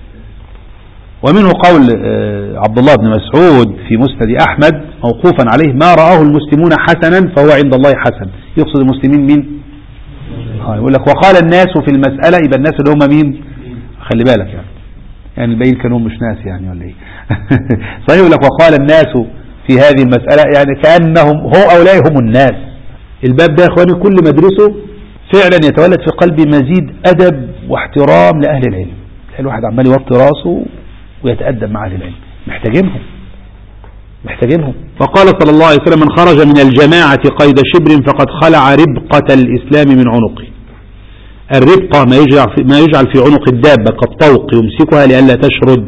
ومنه قول عبد الله بن مسعود في مسند أحمد موقوفا عليه: ما رآه المسلمون حسنا فهو عند الله حسن. يقصد المسلمين مين؟ يقول لك: وقال الناس في المسألة، يبقى الناس اللي هم مين؟ خلي بالك يعني الباقيين كانوا مش ناس يعني ولا ايه؟ صحيح. يقول لك: وقال الناس في هذه المسألة، يعني كأنهم هؤلاء هم الناس. الباب ده يا اخواني كل ما ادرسه فعلا يتولد في قلبي مزيد أدب واحترام لأهل العلم. الواحد عمال يوطي راسه ويتأدب مع أهل العلم، محتاجينهم. فقال صلى الله عليه وسلم: من خرج من الجماعة قيد شبر فقد خلع ربقة الإسلام من عنقه. الربقة ما يجعل في عنق الدابة كالطوق يمسكها لئلا تشرد.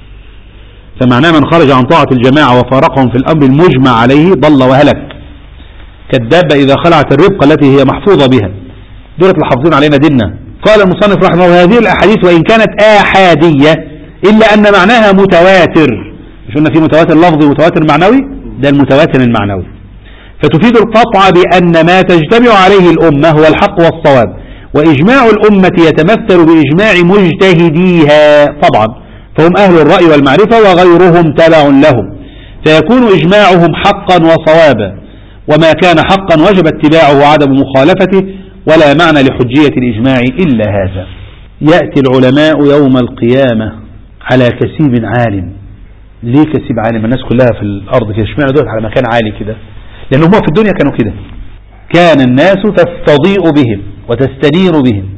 فمعناه من خرج عن طاعة الجماعة وفارقهم في الأمر المجمع عليه ضل وهلك، كالدابة إذا خلعت الربقة التي هي محفوظة بها. دولة الحافظين علينا ديننا. قال المصنف رحمه الله: هذه الأحاديث وإن كانت آحادية إلا أن معناها متواتر. مش قلنا في متواتر لفظي ومتواتر معنوي؟ ده المتواتر المعنوي. فتفيد القطع بأن ما تجتمع عليه الأمة هو الحق والصواب، وإجماع الأمة يتمثل بإجماع مجتهديها طبعا، فهم أهل الرأي والمعرفة وغيرهم تبع لهم، فيكون إجماعهم حقا وصوابا، وما كان حقا وجب اتباعه وعدم مخالفته، ولا معنى لحجية الإجماع إلا هذا. يأتي العلماء يوم القيامة على كسيب عالٍ. ليه كسيب عالٍ؟ الناس كلها في الأرض كده، اشمعنى دول على مكان عالي كده؟ لأن هم في الدنيا كانوا كده، كان الناس تستضيء بهم وتستنير بهم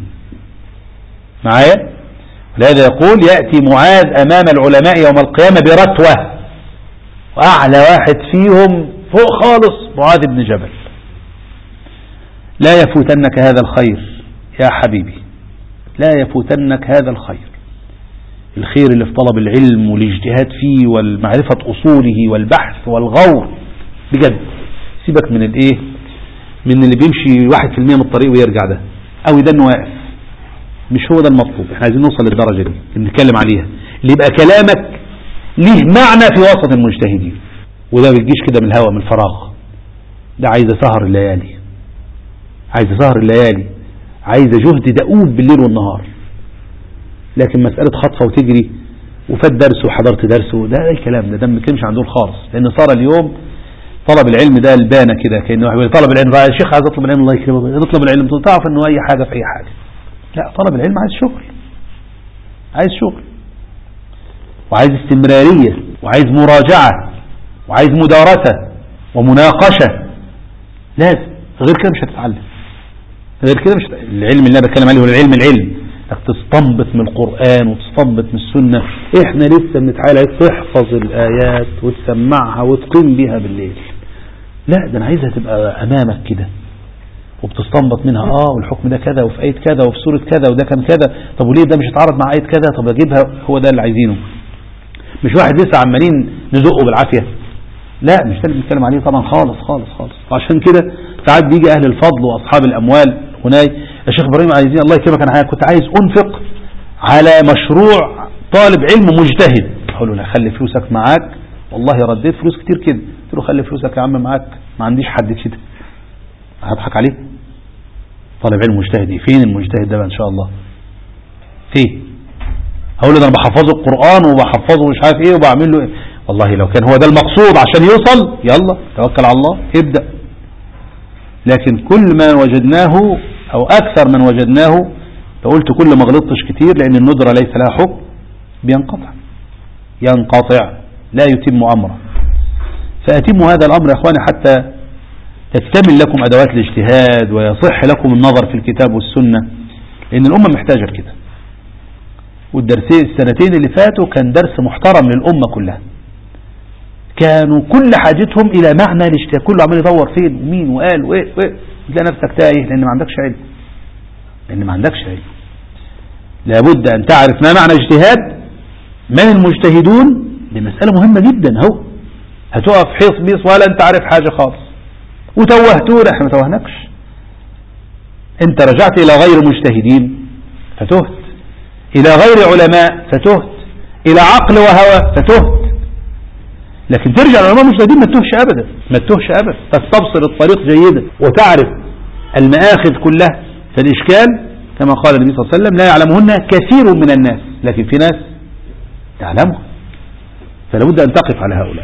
معايا. ولهذا يقول: يأتي معاذ أمام العلماء يوم القيامة برتوة، وأعلى واحد فيهم فوق خالص معاذ بن جبل. لا يفوتنك هذا الخير يا حبيبي، لا يفوتنك هذا الخير، الخير اللي في طلب العلم والاجتهاد فيه والمعرفة أصوله والبحث والغور. بجد سيبك من الايه، من اللي بيمشي 1% من الطريق ويرجع ده، او يدن واقف. مش هو ده المطلوب. احنا عايزين نوصل للدرجة دي اللي نتكلم عليها، اللي يبقى كلامك ليه معنى في وسط المجتهدين، وده بيجيش كده من الهواء من الفراغ. ده عايزة سهر الليالي، عايزة سهر الليالي، عايزة جهد دؤوب بالليل والنهار. لكن مسألة خطفة وتجري وفات درس وحضرت درسه، ده الكلام ده ما بيتكلمش عن دول خالص. لأن صار اليوم طلب العلم ده البانة كده، كأنه طلب العلم بقى الشيخ عايز اطلب العلم الله يكرمه، نطلب العلم تعرف انه اي حاجة في اي حاجة. لا، طلب العلم عايز شغل، عايز شغل وعايز استمرارية وعايز مراجعة وعايز مدارسة ومناقشة. لازم، غير كده مش هتتعلم، غير كده مش العلم اللي انا بتكلم عليه هو العلم انك تستنبط من القرآن وتستنبط من السنة. احنا لسه بنتعالى تحفظ الآيات وتسمعها وتقيم بها بالليل. لا، ده انا عايزها تبقى امامك كده وبتستنبط منها والحكم ده كذا وفي آية كذا وفي سورة كذا وده كان كذا، طب وليه ده مش هتعرض مع آية كذا، طب اجيبها. هو ده اللي عايزينه، مش واحد لسه عمالين نزقه بالعافية. لا، مش ده اللي بنتكلم عليه طبعا خالص خالص خالص. وعشان كده ساعات بيجي اهل الفضل واصحاب الاموال هناي: يا شيخ ابراهيم عايزين الله يكرمك، انا كنت عايز انفق على مشروع طالب علم مجتهد. اقول له: لا، خلي فلوسك معاك، والله رديت فلوس كتير كده. قلت له: خلي فلوسك يا عم معاك، ما عنديش حد كده. هضحك عليه؟ طالب علم مجتهد، فين المجتهد ده بقى ان شاء الله؟ فين؟ هقول له: ده انا بحفظه القرآن وبحفظه مش عارف ايه وبعمل له ايه. والله لو كان هو ده المقصود عشان يوصل، يلا توكل على الله ابدأ. لكن كل ما وجدناه او اكثر من وجدناه، لو قلت كل ما غلطتش كتير، لان الندرة ليس لها حكم، بينقطع، ينقطع لا يتم امره. فأتموا هذا الأمر يا أخواني حتى تكتمل لكم أدوات الاجتهاد ويصح لكم النظر في الكتاب والسنة، لأن الأمة محتاجة كده. السنتين اللي فاتوا كان درس محترم للأمة كلها، كانوا كل حاجتهم إلى معنى الاجتهاد، كله عمال يدور فين ومين وقال وإيه تلاقي نفسك تايه لأن ما عندكش علم، لابد أن تعرف ما معنى اجتهاد، من المجتهدون. دي مسألة مهمة جدا. هو هتقف حيص بيص ولا أنت عارف حاجة خالص وتوهتون، احنا ما توهناكش، أنت رجعت إلى غير مجتهدين فتهت، إلى غير علماء فتهت، إلى عقل وهوى فتهت. لكن ترجع للعلماء المجتهدين ما تتوهش أبدا، تستبصر الطريق جيدا وتعرف المآخذ كلها. فالإشكال كما قال النبي صلى الله عليه وسلم لا يعلمهن كثير من الناس، لكن في ناس تعلمها، فلا بد أن تقف على هؤلاء.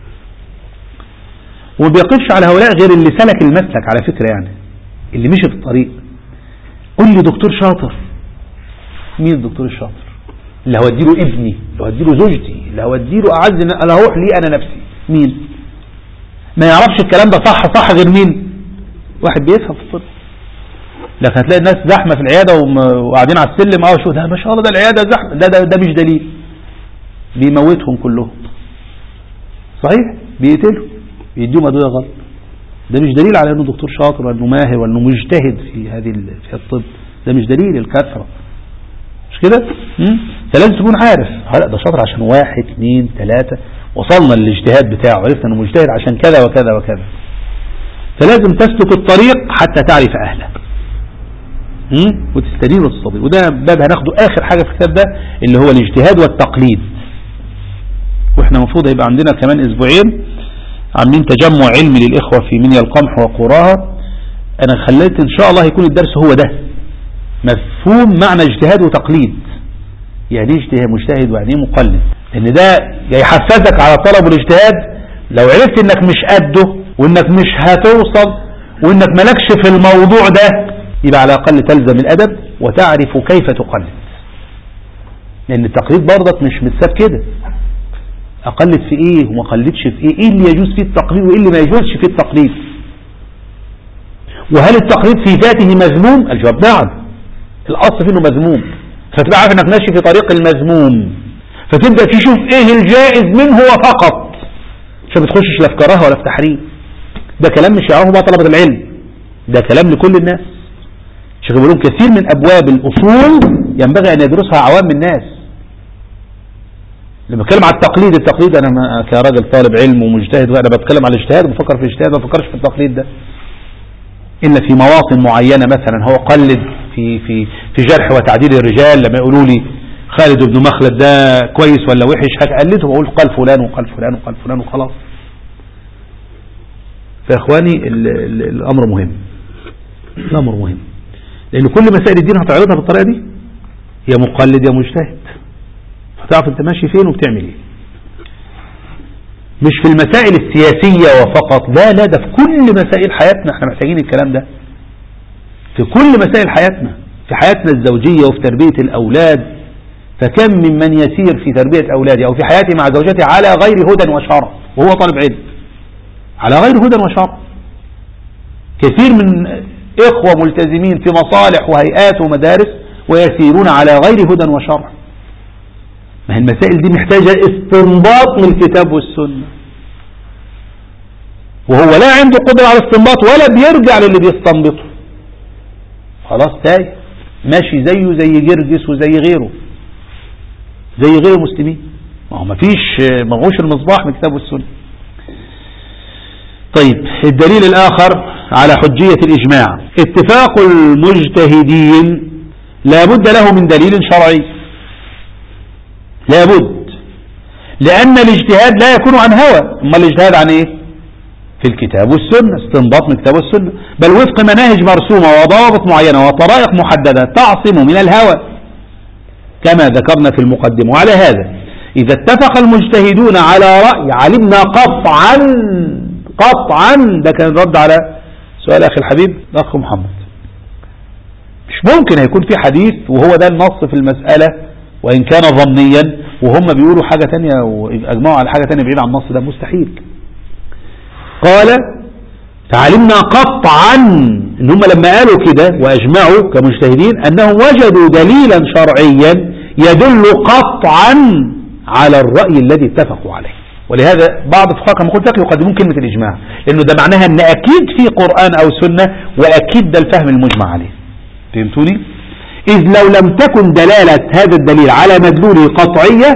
وما بيقفش على هؤلاء غير اللي سلك المسلك على فكرة، يعني اللي مشي في الطريق. قل لي دكتور شاطر، مين الدكتور الشاطر؟ اللي هوديله ابني، اللي هوديله زوجتي، اللي هوديله أعز، اللي هروح لي أنا نفسي، مين؟ ما يعرفش الكلام ده صح غير مين؟ واحد بيفهم في الطب. لكن هتلاقي الناس زحمة في العيادة وقاعدين على السلم، شو ده ما شاء الله، ده العيادة زحمة، ده مش دليل، بيموتهم كلهم. صحيح، بيقتلهم، بيديهم أدوية غلط، ده مش دليل على انه دكتور شاطر وانه ماهر وانه مجتهد في الطب، ده مش دليل الكثرة، مش كده؟ فلازم تكون عارف ده شاطر عشان 1 2 3 وصلنا للاجتهاد بتاعه، عرفنا انه مجتهد عشان كذا وكذا وكذا. فلازم تسلك الطريق حتى تعرف أهله وتستدين وتصطدم. وده باب هناخده آخر حاجة في الكتاب ده اللي هو الاجتهاد والتقليد. واحنا المفروض يبقى عندنا كمان أسبوعين عاملين تجمع علمي للإخوة في منيا القمح وقراها. أنا خليت إن شاء الله يكون الدرس هو ده، مفهوم معنى اجتهاد وتقليد، يعني ايه مجتهد ويعني ايه مقلد، ان ده يحفزك على طلب الاجتهاد. لو عرفت انك مش قده وانك مش هتوصل وانك ملكش في الموضوع ده، يبقى على الأقل تلزم الأدب وتعرف كيف تقلد، لأن التقليد برضك مش متساب كده، أقلد في إيه وما قلدش في إيه اللي يجوز فيه التقليد وإيه اللي ما يجوزش فيه التقليد، وهل التقليد في ذاته مذموم؟ الجواب نعم، الأصل فيه إنه مذموم، فتبقى عارف إنك ماشي في طريق المذموم، فتبدأ تشوف إيه الجائز منه فقط، عشان ما تخشش لا في كراهة ولا في تحريم. ده كلام مش يعرفه بقى طلبة العلم، ده كلام لكل الناس. شيخ بيقولون كثير من أبواب الأصول ينبغي أن يدرسها عوام الناس. لما بتكلم على التقليد أنا كراجل طالب علم ومجتهد، وأنا بتكلم على الاجتهاد وبفكر في الاجتهاد، ما بفكرش في التقليد ده إلا في مواطن معينة. مثلا هو قلد في جرح وتعديل الرجال، لما يقولوا لي خالد بن مخلد ده كويس ولا وحش، هقلده وأقول قال فلان وقال فلان وقال فلان وخلاص. فإخواني الأمر مهم، الأمر مهم، لأن كل مسائل الدين هتعرضها بالطريقة دي، يا مقلد يا مجتهد، فتعرف انت ماشي فين وبتعمل ايه. مش في المسائل السياسية وفقط، لا ده في كل مسائل حياتنا احنا محتاجين الكلام ده، في كل مسائل حياتنا، في حياتنا الزوجية وفي تربية الأولاد. فكم ممن يسير في تربية أولاده أو في حياته مع زوجته على غير هدى وشرع وهو طالب علم، على غير هدى وشرع. كثير من إخوة ملتزمين في مصالح وهيئات ومدارس ويسيرون على غير هدى وشرع. ما هي المسائل دي محتاجة استنباط من الكتاب والسنة، وهو لا عنده قدرة على الاستنباط ولا بيرجع للي بيستنبطه، خلاص تايه ماشي زيه زي جرجس وزي غيره، زي غير المسلمين. ما هو مفيش المصباح من الكتاب والسنة. طيب الدليل الآخر على حجية الإجماع، اتفاق المجتهدين لا بد له من دليل شرعي، لا بد، لأن الاجتهاد لا يكون عن هوى. أما الاجتهاد عن إيه؟ في الكتاب والسنة، استنباط من الكتاب والسنة، بل وفق مناهج مرسومة وضوابط معينة وطرائق محددة تعصم من الهوى كما ذكرنا في المقدمة. وعلى هذا إذا اتفق المجتهدون على رأي علمنا قطعا، ده كان رد على سؤال أخي الحبيب الأخ محمد، مش ممكن هيكون في حديث وهو ده النص في المسألة وإن كان ظنيا وهم بيقولوا حاجة تانية وأجمعوا على حاجة تانية بعيد عن النص، ده مستحيل. قال فعلمنا قطعا ان هم لما قالوا كده واجمعوا كمجتهدين انهم وجدوا دليلا شرعيا يدل قطعا على الرأي الذي اتفقوا عليه. ولهذا بعض الفقهاء كما قلت لك يقدمون كلمة الإجماع، لأنه ده معناها أن أكيد في قرآن أو سنة، وأكيد ده الفهم المجمع عليه. فهمتوني؟ إذ لو لم تكن دلالة هذا الدليل على مدلوله قطعية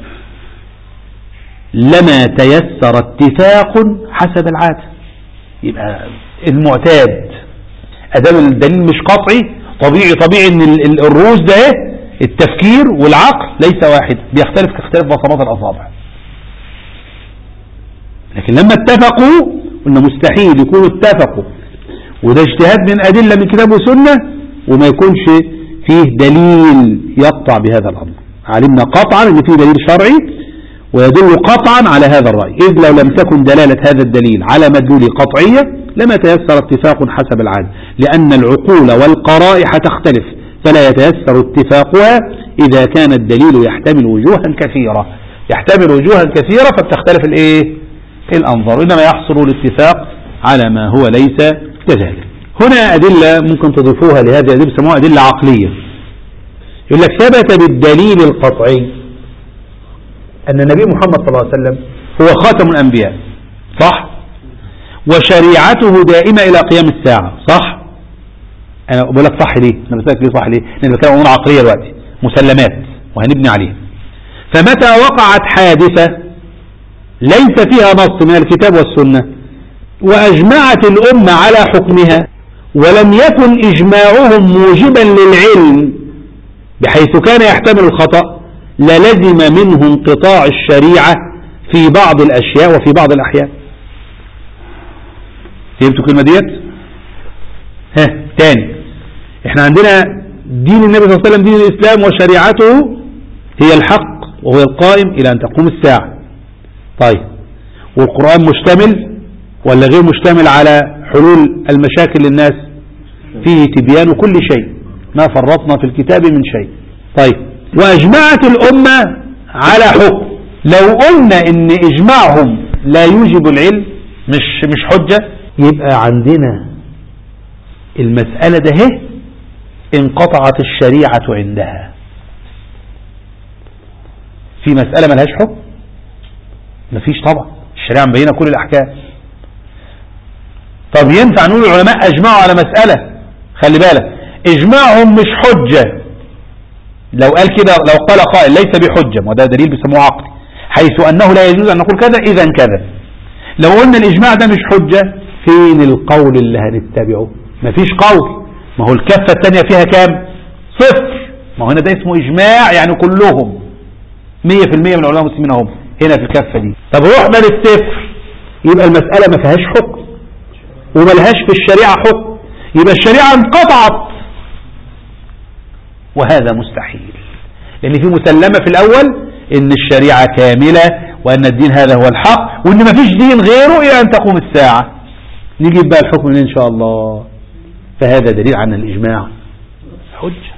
لما تيسر اتفاق حسب العادة. يبقى المعتاد أدام الدليل مش قطعي، طبيعي أن الروز ده التفكير والعقل ليس واحد، بيختلف كاختلاف بصمات الأصابع. لكن لما اتفقوا قلنا مستحيل يكونوا اتفقوا وده اجتهاد من أدلة من كتاب وسنة وما يكونش فيه دليل يقطع بهذا الأمر. علمنا قطعا ان فيه دليل شرعي ويدل قطعا على هذا الرأي، إذ لو لم تكن دلالة هذا الدليل على مدلول قطعية لما تيسر اتفاق حسب العادة، لأن العقول والقرائح تختلف فلا يتيسر اتفاقها إذا كان الدليل يحتمل وجوها كثيرة فبتختلف الأنظار، إنما يحصل الاتفاق على ما هو ليس كذلك. هنا أدلة ممكن تضيفوها لهذه الأدلة يسموها أدلة عقلية. يقول لك ثبت بالدليل القطعي أن النبي محمد صلى الله عليه وسلم هو خاتم الأنبياء، صح؟ وشريعته دائمة إلى قيام الساعة، صح؟ أنا بقول لك صح ليه؟ أنا بسألك ليه صح ليه؟ لأن بتكلم أمور عقلية دلوقتي، مسلمات وهنبني عليها. فمتى وقعت حادثة ليس فيها نص من الكتاب والسنة وأجمعت الأمة على حكمها ولم يكن إجماعهم موجبا للعلم بحيث كان يحتمل الخطأ للزم منه انقطاع الشريعة في بعض الأشياء وفي بعض الأحيان. فهمتوا كلمة ديت؟ تاني احنا عندنا دين النبي صلى الله عليه وسلم دين الإسلام وشريعته هي الحق وهو القائم إلى أن تقوم الساعة. طيب والقرآن مشتمل ولا غير مشتمل على حلول المشاكل للناس؟ فيه تبيان كل شيء ما فرطنا في الكتاب من شيء. طيب وأجمعت الأمة على حكم، لو قلنا إن إجماعهم لا يوجب العلم مش حجة يبقى عندنا المسألة ده انقطعت الشريعة عندها. في مسألة ملهاش حكم؟ مفيش طبعا، الشريعة مبينة كل الأحكام. طب ينفع نقول العلماء أجمعوا على مسألة؟ خلي بالك إجماعهم مش حجة. لو قال كده، لو قال قائل ليس بحجة وده دليل بيسموه عقلي حيث أنه لا يجوز أن نقول كذا إذا كذا. لو قلنا الإجماع ده مش حجة فين القول اللي هنتبعه؟ مفيش قول. ما هو الكفة الثانية فيها كام؟ صفر. ما هو هنا ده اسمه إجماع يعني كلهم 100% من العلماء المسلمين هم هنا في الكفة دي. طب رحنا للصفر يبقى المسألة ما فيهاش حكم وملهاش في الشريعة حكم، يبقى الشريعة انقطعت وهذا مستحيل، لأن في مسلمة في الأول إن الشريعة كاملة وأن الدين هذا هو الحق وإن ما فيش دين غيره إلى أن تقوم الساعة. نجيب بقى الحكم إن شاء الله. فهذا دليل عن الإجماع حجة.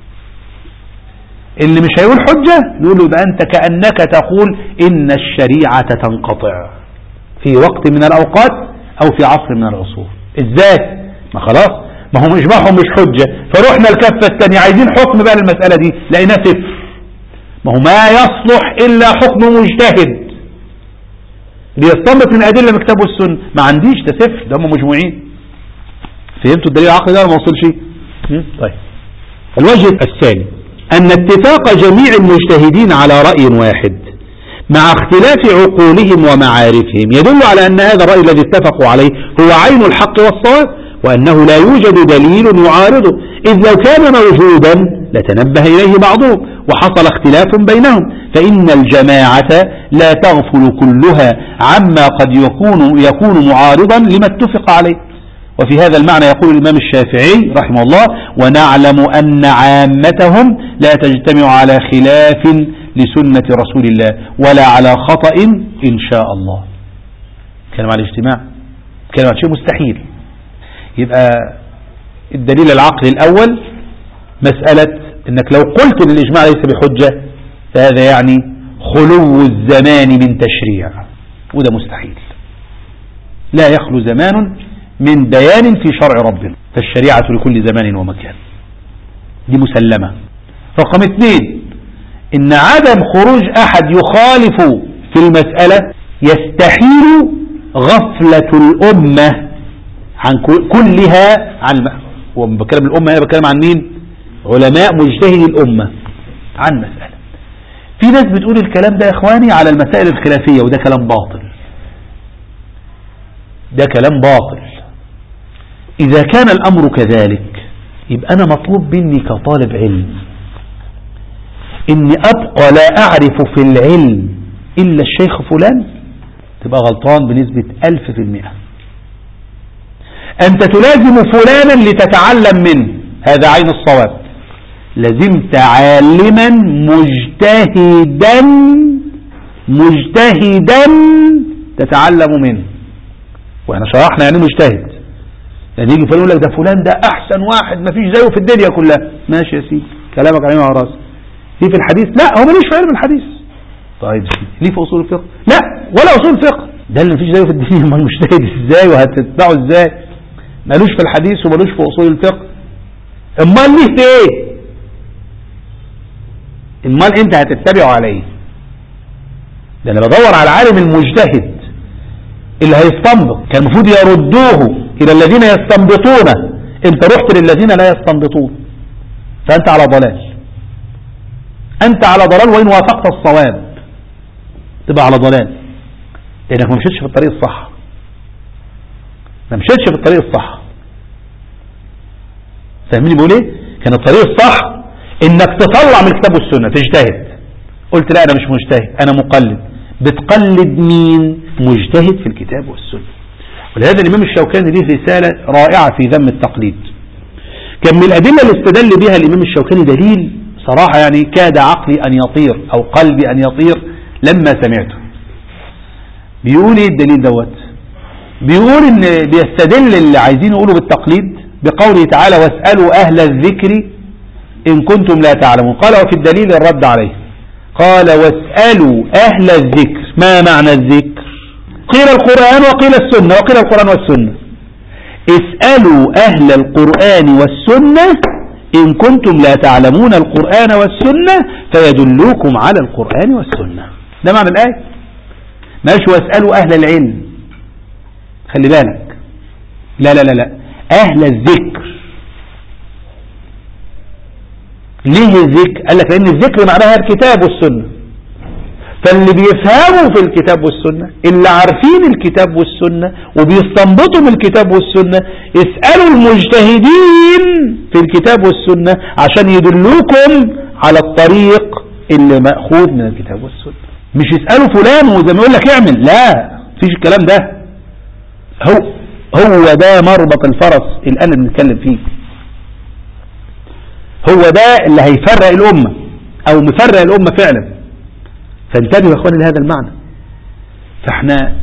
اللي مش هيقول حجة نقول له ده أنت كأنك تقول إن الشريعة تنقطع في وقت من الأوقات أو في عصر من العصور. إزاي؟ ما خلاص، ما هم إجماعهم مش حجة، فروحنا الكفة الثانية عايزين حكم بقى للمسألة دي لقينا صفر. ما هو ما يصلح إلا حكم مجتهد بيستنبط من أدلة من الكتاب والسنة. ما عنديش ده صفر، ده هم مجموعين. فهمتوا الدليل العقلي ده ما وصلش؟ طيب الوجه الثاني أن اتفاق جميع المجتهدين على رأي واحد مع اختلاف عقولهم ومعارفهم يدل على أن هذا الرأي الذي اتفقوا عليه هو عين الحق والصواب وأنه لا يوجد دليل يعارضه، إذ لو كان موجودا لتنبه إليه بعضهم وحصل اختلاف بينهم، فإن الجماعة لا تغفل كلها عما قد يكون معارضا لما اتفق عليه. وفي هذا المعنى يقول الإمام الشافعي رحمه الله: ونعلم أن عامتهم لا تجتمع على خلاف لسنة رسول الله ولا على خطأ إن شاء الله. كلام على الاجتماع، كلام على شيء مستحيل. يبقى الدليل العقلي الأول مسألة أنك لو قلت أن الإجماع ليس بحجة فهذا يعني خلو الزمان من تشريع، وده مستحيل. لا يخلو زمان من بيان في شرع ربنا، فالشريعة لكل زمان ومكان، دي مسلمة. رقم 2، إن عدم خروج أحد يخالف في المسألة يستحيل غفلة الأمة عن كلها عن وبكلم الأمة أنا بكلم عن مين؟ علماء مجتهدي الأمة عن مسألة. في ناس بتقول الكلام ده يا إخواني على المسائل الخلافية، وده كلام باطل، ده كلام باطل. إذا كان الأمر كذلك يبقى أنا مطلوب مني كطالب علم إني أبقى لا أعرف في العلم إلا الشيخ فلان، تبقى غلطان بنسبة 1000%. أنت تلازم فلانا لتتعلم منه، هذا عين الصواب. لازمت عالما مجتهدا تتعلم منه. واحنا شرحنا يعني مجتهد، يعني يجي فلان يقول لك ده فلان ده احسن واحد ما فيش زيه في الدنيا كلها، ماشي يا سيدي كلامك عليه على راسي. ليه في الحديث؟ لا هو ملوش في علم الحديث. طيب ليه في اصول الفقه؟ لا ولا اصول الفقه، ده اللي مفيش زيه في الدنيا، ما مجتهد ازاي وهتتبعه ازاي؟ ملوش في الحديث وملوش في اصول الفقه، امال ليه في ايه؟ امال انت هتتبعه عليه؟ ده انا بدور على العالم المجتهد اللي هيستنبط، كان المفروض يردوه الى الذين يستنبطون، انت رحت للذين لا يستنبطون، فانت على ضلال، انت على ضلال، وان وافقت الصواب تبقى على ضلال، لانك ما مشيتش في الطريق الصح، ما مشيتش في الطريق الصح. فاهميني بقول ايه؟ كان الطريق الصح انك تطلع من الكتاب والسنة تجتهد. قلت لا انا مش مجتهد، انا مقلد. بتقلد مين؟ مجتهد في الكتاب والسنة. ولهذا الامام الشوكاني له رسالة رائعة في ذم التقليد. كان من الادلة اللي استدل بها الامام الشوكاني دليل صراحة يعني كاد عقلي ان يطير او قلبي ان يطير لما سمعته. بيقول ايه الدليل دوت؟ بيقول ان بيستدل اللي عايزين يقولوا بالتقليد بقوله تعالى واسألوا اهل الذكر ان كنتم لا تعلمون. قال وفي الدليل الرد عليه، قال واسألوا اهل الذكر. ما معنى الذكر؟ قيل القرآن وقيل السنة، وقيل القرآن والسنة. اسألوا اهل القرآن والسنة ان كنتم لا تعلمون القرآن والسنة فيدلوكم على القرآن والسنة. ده معنى الآية. ماشي واسألوا اهل العلم، خلي بالك، لا لا لا لا، اهل الذكر. ليه الذكر؟ قال لك لان الذكر معناها الكتاب والسنة، فاللي بيفهموا في الكتاب والسنة، اللي عارفين الكتاب والسنة وبيستنبطوا من الكتاب والسنة، اسألوا المجتهدين في الكتاب والسنة عشان يدلوكم على الطريق اللي مأخوذ من الكتاب والسنة. مش يسألوا فلان وزي ما يقول لك اعمل، لا فيش الكلام ده. هو ده مربط الفرس الآن اللي بنتكلم فيه، هو ده اللي هيفرق الأمة أو مفرق الأمة فعلا. فانتبهوا يا اخواني لهذا المعنى. فاحنا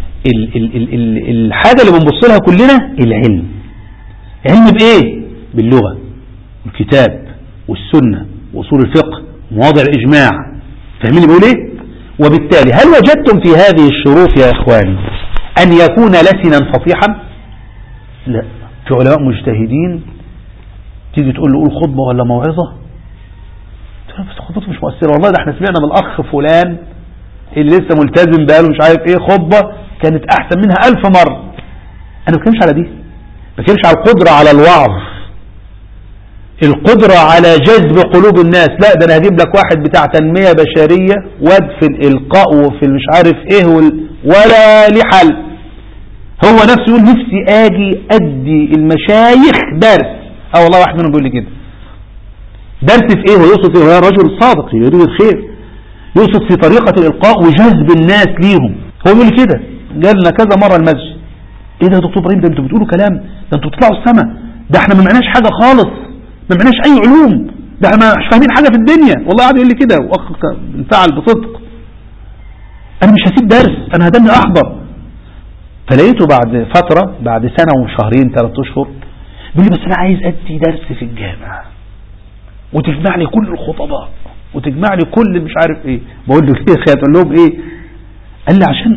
الحاجة اللي بنبص لها كلنا العلم. علم بإيه؟ باللغة والكتاب والسنة وأصول الفقه ومواضع الإجماع. فاهمين بقول ايه؟ وبالتالي هل وجدتم في هذه الشروط يا اخواني ان يكون لسنا فصيحا؟ لا. في علماء مجتهدين تيجي تقول له قول خطبة ولا موعظة، تقول بس خطبته مش مؤثرة. والله ده احنا سمعنا من الاخ فلان اللي لسه ملتزم بقاله مش عارف ايه خطبة كانت احسن منها 1000 مرة. انا ما بتكلمش على دي، بتكلمش على القدرة على الوعظ، القدرة على جذب قلوب الناس. لا ده انا هجيب لك واحد بتاع تنمية بشرية واد في الالقاء وفي مش عارف ايه ولا ليه حل. هو نفسه يقول نفسي اجي ادي المشايخ درس. والله واحد منهم بيقول لي كده، درس في ايه؟ ويقصد ايه؟ هو رجل صادق يريد الخير، يقصد في طريقة الالقاء وجذب الناس ليهم. هو بيقول لي كده، جالنا كذا مرة المسجد. ايه ده يا دكتور ابراهيم؟ ده انتوا بتقولوا كلام، ده انتوا بتطلعوا السما، ده احنا ما معناش حاجة خالص، ما معناش اي علوم، ده احنا مش فاهمين حاجة في الدنيا. والله قاعد يقول لي كده واخ انفعل بصدق. انا مش هسيب درس، انا هدني احضر. فلقيته بعد فترة، بعد سنة وشهرين 3 أشهر، بيقول لي بس انا عايز ادي درس في الجامعة وتجمع لي كل الخطباء وتجمع لي كل مش عارف ايه. بقول له ليه؟ هتقول لهم ايه؟ قال لي عشان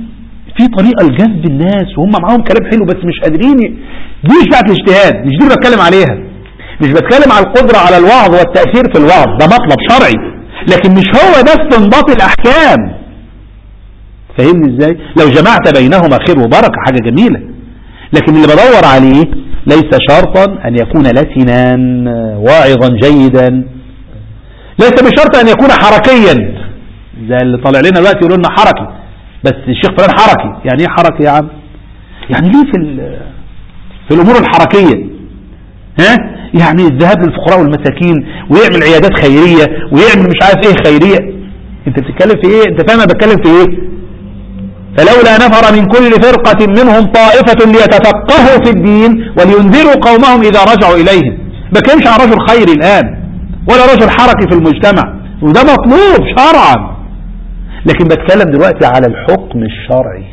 في طريقة لجذب الناس وهم معاهم كلام حلو بس مش قادرين. دي مش بتاعت الاجتهاد، مش دي اللي بتكلم عليها. مش بتكلم على القدرة على الوعظ والتأثير في الوعظ، ده مطلب شرعي، لكن مش هو ده استنباط الأحكام. فهمني ازاي؟ لو جمعت بينهما خير وبركة حاجة جميلة، لكن اللي بدور عليه ليس شرطا أن يكون لسنا واعظا جيدا، ليس بشرط أن يكون حركيا زي اللي طالع لنا دلوقتي يقولوا لنا حركي، بس الشيخ فلان حركي. يعني ايه حركي يا عم؟ يعني ليه في الأمور الحركية؟ ها؟ يعني الذهاب للفقراء والمساكين ويعمل عيادات خيرية ويعمل مش عارف ايه خيرية. انت بتتكلم في ايه؟ انت فاهم انا بتكلم في ايه؟ فلولا نفر من كل فرقة منهم طائفة ليتفقهوا في الدين ولينذروا قومهم إذا رجعوا إليهم. بكلمش عن رجل خيري الآن ولا رجل حركي في المجتمع، وده مطلوب شرعا، لكن بتكلم دلوقتي على الحكم الشرعي.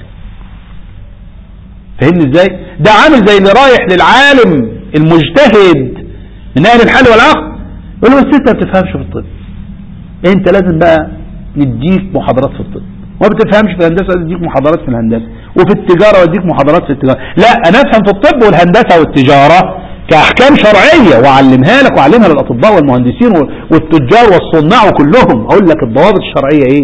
فهمني ازاي؟ ده عامل زي اللي رايح للعالم المجتهد من أهل الحل والعقد يقول له بس انت ما بتفهمش في الطب، انت لازم بقى نديك محاضرات في الطب، وما بتفهمش في الهندسة اديك محاضرات في الهندسة، وفي التجارة اديك محاضرات في التجارة. لا، انا افهم في الطب والهندسة والتجارة كأحكام شرعية واعلمها لك واعلمها للأطباء والمهندسين والتجار والصناع وكلهم، اقول لك الضوابط الشرعية ايه.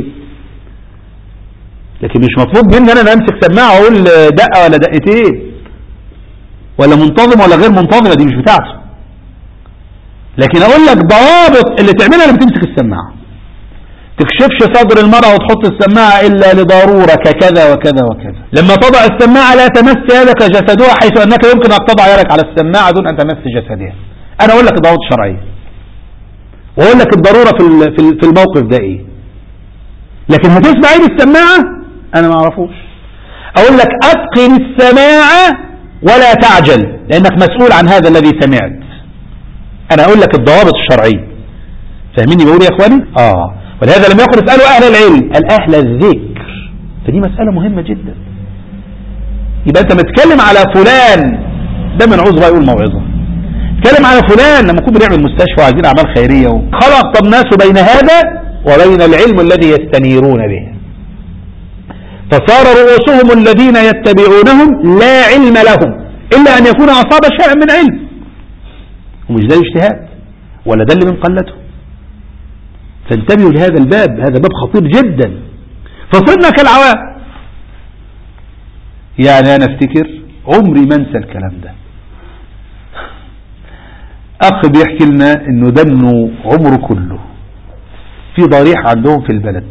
لكن مش مطلوب مني انا امسك سماعة واقول دقة ولا دقتين ولا منتظم ولا غير منتظمة، دي مش بتاعته. لكن اقول لك ضوابط اللي تعملها لما تمسك السماعة. تكشفش صدر المرأة وتحط السماعة إلا لضرورة ككذا وكذا وكذا. لما تضع السماعة لا تمس يدك جسدها، حيث أنك يمكن أن تضع يدك على السماعة دون أن تمس جسدها. أنا أقول لك الضوابط الشرعية وأقول لك الضرورة في الموقف ده إيه. لكن هتسمع إيه السماعة أنا ما أعرفوش. أقول لك أتقن السماعة ولا تعجل لأنك مسؤول عن هذا الذي سمعت. أنا أقول لك الضوابط الشرعية. فاهميني بقول يا إخواني؟ ولهذا لم يقل اسألوا أهل العلم، أهل الذكر. فدي مسألة مهمة جدا. يبقى أنت متكلم على فلان ده من عذر يقول موعظة، تكلم على فلان لما يكون بنعمل مستشفى وعايزين أعمال خيرية وخلق الناس بين هذا وبين العلم الذي يستنيرون به، فصار رؤوسهم الذين يتبعونهم لا علم لهم إلا أن يكون أصاب شيء من علم، ومش ده الاجتهاد ولا ده اللي من قلته. فانتبهوا لهذا الباب، هذا باب خطير جدا. فصرنا كالعوام. يعني أنا افتكر عمري ما انسى الكلام ده. أخ بيحكي لنا إنه دنه عمره كله في ضريح عندهم في البلد،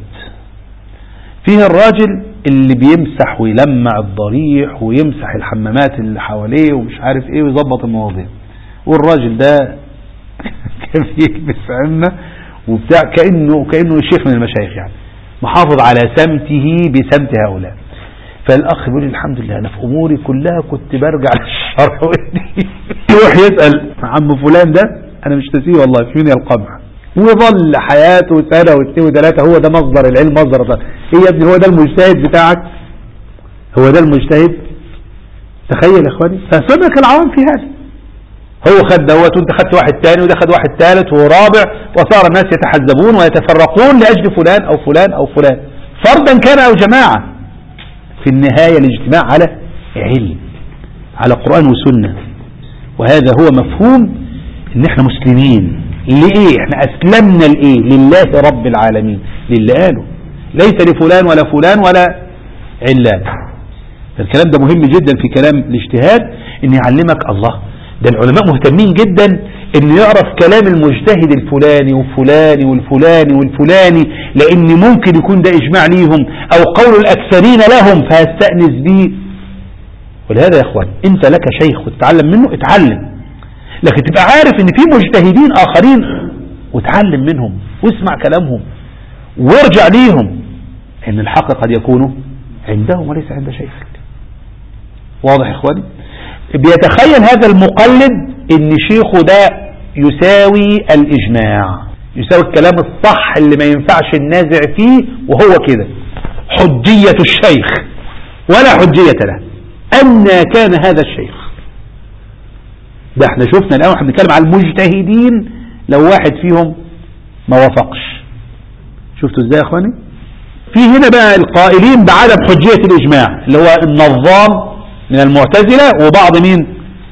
فيه الراجل اللي بيمسح ويلمع الضريح ويمسح الحمامات اللي حواليه ومش عارف ايه ويظبط المواضيع، والراجل ده كان يكبس عنا وبتاع كأنه شيخ من المشايخ، يعني محافظ على سمته بسمت هؤلاء. فالأخ بيقول الحمد لله أنا في أموري كلها كنت برجع للشرع والدين. يروح يسأل عم فلان ده أنا مش ناسيه والله في مني القمع، وظل حياته سنة واثنين وثلاثة هو ده مصدر العلم مصدر ده. ايه يا ابني هو ده المجتهد بتاعك؟ هو ده المجتهد؟ تخيل يا اخواني. فصرنا كالعوام في هذا، هو خد دوت وانت خدت واحد تاني وده خد واحد ثالث ورابع، وصار الناس يتحزبون ويتفرقون لأجل فلان أو فلان أو فلان، فردا كان أو جماعة. في النهاية الاجتماع على علم، على قرآن وسنة. وهذا هو مفهوم ان احنا مسلمين. لإيه؟ احنا أسلمنا لإيه؟ لله رب العالمين، للي قاله، ليس لفلان ولا فلان ولا علان. الكلام ده مهم جدا في كلام الاجتهاد، ان يعلمك الله. ده العلماء مهتمين جدا ان يعرف كلام المجتهد الفلاني والفلاني والفلاني والفلاني، لان ممكن يكون ده اجماع ليهم او قول الاكثرين لهم فهستأنس به. ولهذا يا اخوان انت لك شيخ وتتعلم منه، اتعلم، لكن تبقى عارف ان في مجتهدين اخرين وتعلم منهم واسمع كلامهم وارجع ليهم، ان الحق قد يكون عندهم وليس عند شيخك. واضح يا اخواني؟ بيتخيل هذا المقلد ان شيخه ده يساوي الاجماع، يساوي الكلام الصح اللي ما ينفعش النازع فيه، وهو كده حجية الشيخ ولا حجية له. أن كان هذا الشيخ ده احنا شفنا الآن احنا بنتكلم على المجتهدين لو واحد فيهم ما وافقش. شفتوا ازاي يا اخواني؟ في هنا بقى القائلين بعدم حجية الإجماع اللي هو النظام من المعتزلة وبعض مين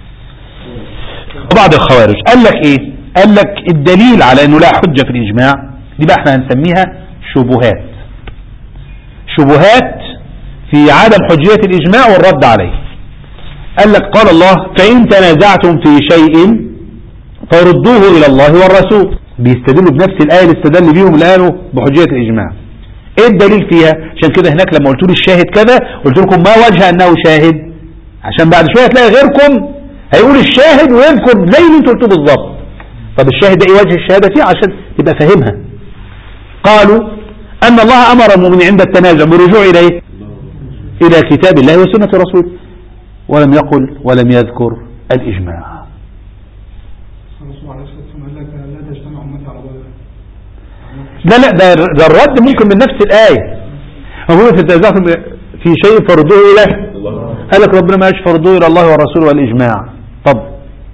وبعض الخوارج. قال لك ايه؟ قال لك الدليل على انه لا حجة في الإجماع دي بقى احنا هنسميها شبهات. شبهات في عدم حجية الإجماع والرد عليه. قال لك قال الله فإن تنازعتم في شيء فردوه إلى الله والرسول. بيستدلوا بنفس الآية اللي استدل بيهم الآن بحجية الإجماع. ايه الدليل فيها؟ عشان كده هناك لما قلت لي الشاهد كذا قلت لكم ما وجه أنه شاهد، عشان بعد شوية تلاقي غيركم هيقول الشاهد ويذكر زي اللي انتوا قلتوه بالظبط. طب الشاهد ده ايه وجه الشهادة فيه عشان تبقى فاهمها؟ قالوا أن الله أمر المؤمنين عند التنازع بالرجوع إلى كتاب الله وسنة رسوله، ولم يقل ولم يذكر الإجماع. لا ده الرد ممكن من نفس الآية. هو في التنازع في شيء فردوه إلى قال لك ربنا ما قالش فردوه إلى الله والرسول والإجماع. طب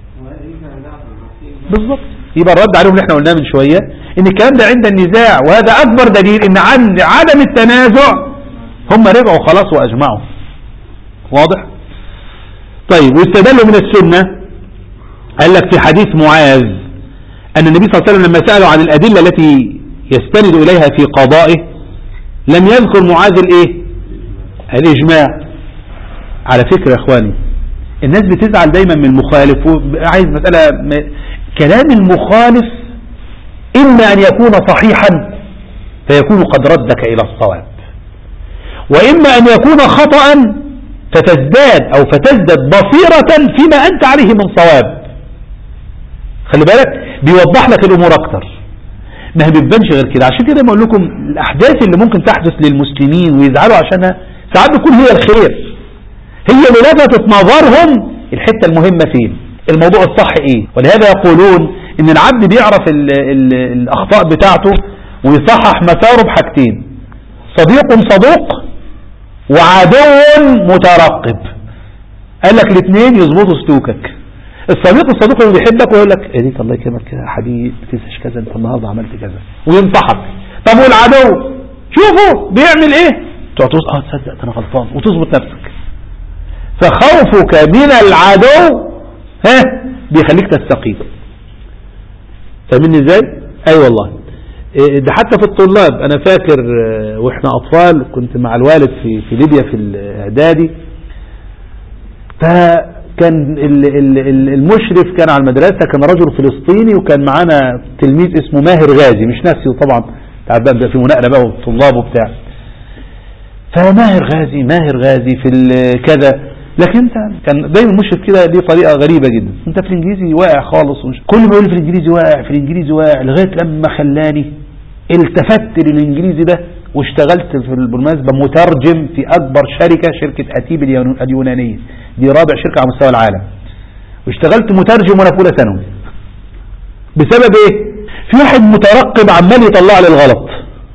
بالضبط يبقى الرد عليهم اللي احنا قلناه من شوية ان الكلام ده عند النزاع، وهذا أكبر دليل ان عند عدم التنازع هم رجعوا خلاص وأجمعوا. واضح؟ طيب واستدلوا من السنة. قال لك في حديث معاذ أن النبي صلى الله عليه وسلم لما سألوا عن الأدلة التي يستند إليها في قضائه لم يذكر معاذ الايه؟ الإجماع. على فكرة يا اخواني الناس بتزعل دايما من المخالف وعايز مسألة كلام المخالف إما أن يكون صحيحا فيكون قد ردك إلى الصواب، وإما أن يكون خطأ فتزداد بصيرة فيما أنت عليه من صواب. خلي بالك بيوضح لك الأمور أكتر، ما هي بتبانش غير كده. عشان كده بقول لكم الأحداث اللي ممكن تحدث للمسلمين ويزعلوا عشانها ساعات بتكون هي الخير، هي اللي لفتت نظرهم الحتة المهمة فين، الموضوع الصح ايه. ولهذا يقولون ان العبد بيعرف الأخطاء بتاعته ويصحح مساره بحاجتين: صدوق وعدو مترقب. قال لك الاثنين يظبطوا سلوكك. الصديق اللي بيحبك ويقول لك ايه ديك الله يكرمك كده يا حبيبي ما تنساش كذا انت النهارده عملت كذا وينصحك. طب والعدو شوفوا بيعمل ايه، تقعد تقول تصدق انا غلطان وتظبط نفسك. فخوفك من العدو بيخليك تستقيم. فاهمني ازاي؟ اي والله ده حتى في الطلاب. انا فاكر واحنا اطفال كنت مع الوالد في ليبيا في الاعدادي، فكان المشرف كان على المدرسة كان رجل فلسطيني، وكان معانا تلميذ اسمه ماهر غازي مش ناسي طبعا تعبان في مناقله بقى والطلاب وبتاع. فماهر غازي في كذا، لكن انت كان دايما المشرف كده ليه طريقه غريبه جدا. انت في الانجليزي واقع خالص كل ما يقول في الانجليزي واقع لغايه لما خلاني التفت للانجليزي ده واشتغلت بالمناسبه مترجم في اكبر شركه اتيب اليونانيه، دي رابع شركه على مستوى العالم، واشتغلت مترجم وانا في اولى ثانوي. بسبب ايه؟ في واحد مترقب عمال يطلع لي الغلط.